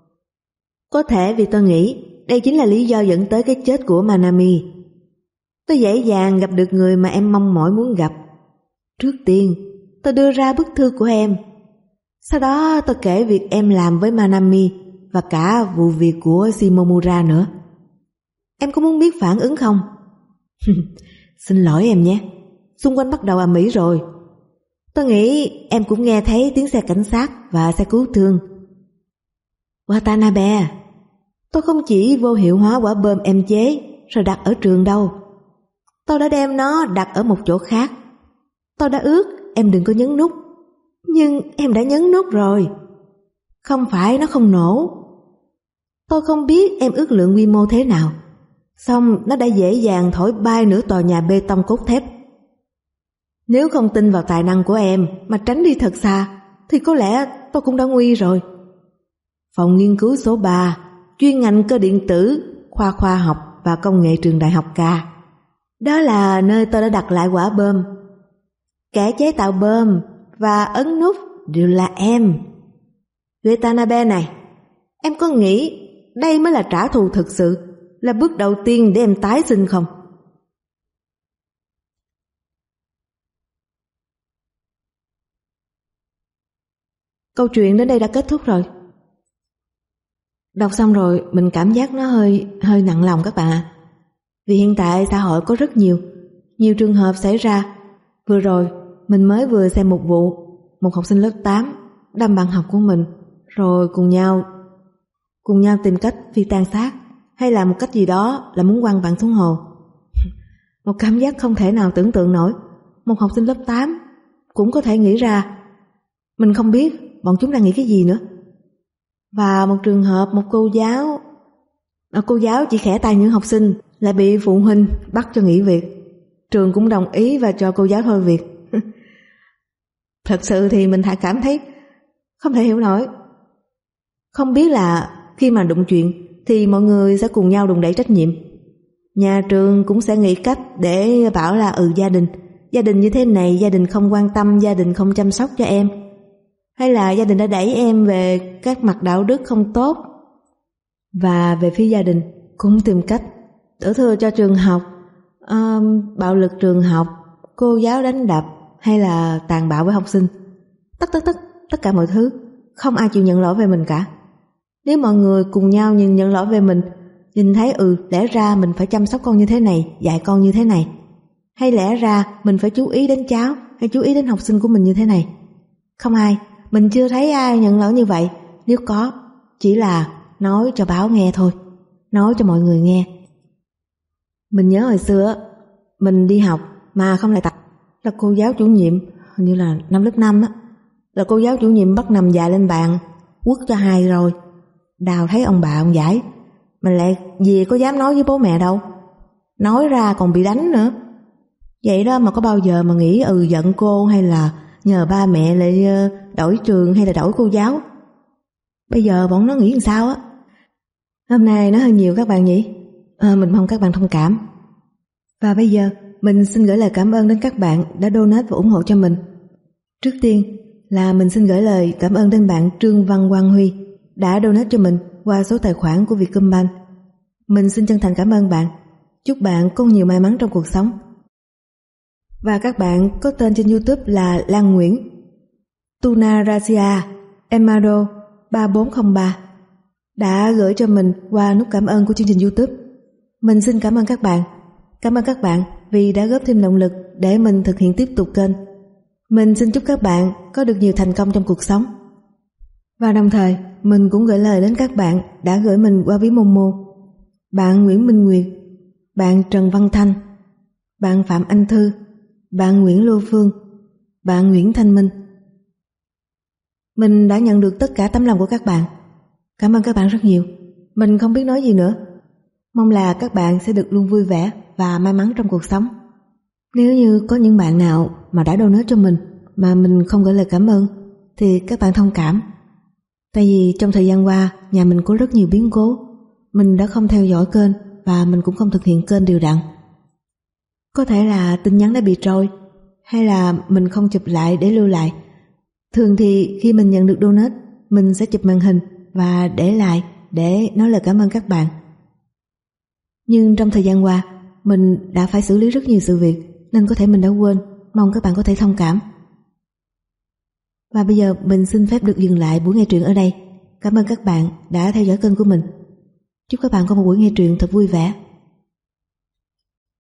Có thể vì tôi nghĩ đây chính là lý do dẫn tới cái chết của Manami. Tôi dễ dàng gặp được người mà em mong mỏi muốn gặp. Trước tiên, tôi đưa ra bức thư của em. Sau đó tôi kể việc em làm với Manami và cả vụ việc của Shimomura nữa. Em có muốn biết phản ứng không? Xin lỗi em nhé, xung quanh bắt đầu ầm ĩ rồi. Tôi nghĩ em cũng nghe thấy tiếng xe cảnh sát và xe cứu thương. Watanabe, tôi không chỉ vô hiệu hóa quả bom em chế rồi đặt ở trường đâu. Tôi đã đem nó đặt ở một chỗ khác. Tôi đã ước em đừng có nhấn nút, nhưng em đã nhấn nút rồi. Không phải nó không nổ. Tôi không biết em ước lượng quy mô thế nào, xong nó đã dễ dàng thổi bay nửa tòa nhà bê tông cốt thép. Nếu không tin vào tài năng của em mà tránh đi thật xa thì có lẽ tôi cũng đã nguy rồi. Phòng nghiên cứu số 3, chuyên ngành cơ điện tử, khoa khoa học và công nghệ trường đại học K. Đó là nơi tôi đã đặt lại quả bom. Kẻ chế tạo bom và ấn nút đều là em. Watanabe này, em có nghĩ đây mới là trả thù thực sự, là bước đầu tiên để em tái sinh không? Câu chuyện đến đây đã kết thúc rồi. Đọc xong rồi mình cảm giác nó hơi nặng lòng các bạn ạ. Vì hiện tại xã hội có rất nhiều trường hợp xảy ra. Vừa rồi Mình mới vừa xem một vụ, một học sinh lớp 8 đâm bạn học của mình, rồi cùng nhau tìm cách phi tang xác, hay là một cách gì đó là muốn quăng bạn xuống hồ. Một cảm giác không thể nào tưởng tượng nổi. Một học sinh lớp 8 cũng có thể nghĩ ra. Mình không biết bọn chúng đang nghĩ cái gì nữa. Và một trường hợp một cô giáo chỉ khẽ tay những học sinh lại bị phụ huynh bắt cho nghỉ việc. Trường cũng đồng ý và cho cô giáo thôi việc. Thật sự thì mình cảm thấy không thể hiểu nổi. Không biết là khi mà đụng chuyện thì mọi người sẽ cùng nhau đùn đẩy trách nhiệm. Nhà trường cũng sẽ nghĩ cách để bảo là gia đình như thế này, gia đình không quan tâm, gia đình không chăm sóc cho em, hay là gia đình đã đẩy em về các mặt đạo đức không tốt. Và về phía gia đình cũng tìm cách đổ thừa cho trường học, bạo lực trường học, cô giáo đánh đập hay là tàn bạo với học sinh. Tất cả mọi thứ, không ai chịu nhận lỗi về mình cả. Nếu mọi người cùng nhau nhận lỗi về mình, nhìn thấy lẽ ra mình phải chăm sóc con như thế này, dạy con như thế này, hay lẽ ra mình phải chú ý đến cháu, hay chú ý đến học sinh của mình như thế này. Không ai, mình chưa thấy ai nhận lỗi như vậy. Nếu có, chỉ là nói cho báo nghe thôi, nói cho mọi người nghe. Mình nhớ hồi xưa mình đi học mà không lại tập, là cô giáo chủ nhiệm, hình như là năm lớp 5 á, là cô giáo chủ nhiệm bắt nằm dài lên bàn, quất cho 2 rồi. Đào thấy ông bà ông giải, mình lại gì có dám nói với bố mẹ đâu, nói ra còn bị đánh nữa. Vậy đó mà có bao giờ mà nghĩ giận cô hay là nhờ ba mẹ lại đổi trường hay là đổi cô giáo. Bây giờ bọn nó nghĩ làm sao á. Hôm nay nó hơi nhiều các bạn nhỉ. Mình mong các bạn thông cảm. Và bây giờ mình xin gửi lời cảm ơn đến các bạn đã donate và ủng hộ cho mình. Trước tiên là mình xin gửi lời cảm ơn đến bạn Trương Văn Quang Huy đã donate cho mình qua số tài khoản của Vietcombank. Mình xin chân thành cảm ơn bạn. Chúc bạn có nhiều may mắn trong cuộc sống. Và các bạn có tên trên YouTube là Lan Nguyễn, Tuna Rasia, Emado 3403 đã gửi cho mình qua nút cảm ơn của chương trình YouTube. Mình xin cảm ơn các bạn. Cảm ơn các bạn vì đã góp thêm động lực để mình thực hiện tiếp tục kênh. Mình xin chúc các bạn có được nhiều thành công trong cuộc sống. Và đồng thời mình cũng gửi lời đến các bạn đã gửi mình qua ví Momo. Bạn Nguyễn Minh Nguyệt, bạn Trần Văn Thanh, bạn Phạm Anh Thư, bạn Nguyễn Lô Phương, bạn Nguyễn Thanh Minh. Mình đã nhận được tất cả tấm lòng của các bạn. Cảm ơn các bạn rất nhiều. Mình không biết nói gì nữa. Mong là các bạn sẽ được luôn vui vẻ và may mắn trong cuộc sống. Nếu như có những bạn nào mà đã donate cho mình mà mình không gửi lời cảm ơn thì các bạn thông cảm. Tại vì trong thời gian qua nhà mình có rất nhiều biến cố. Mình đã không theo dõi kênh và mình cũng không thực hiện kênh đều đặn. Có thể là tin nhắn đã bị trôi, hay là mình không chụp lại để lưu lại. Thường thì khi mình nhận được donate, mình sẽ chụp màn hình và để lại để nói lời cảm ơn các bạn. Nhưng trong thời gian qua, mình đã phải xử lý rất nhiều sự việc nên có thể mình đã quên. Mong các bạn có thể thông cảm. Và bây giờ mình xin phép được dừng lại buổi nghe truyện ở đây. Cảm ơn các bạn đã theo dõi kênh của mình. Chúc các bạn có một buổi nghe truyện thật vui vẻ.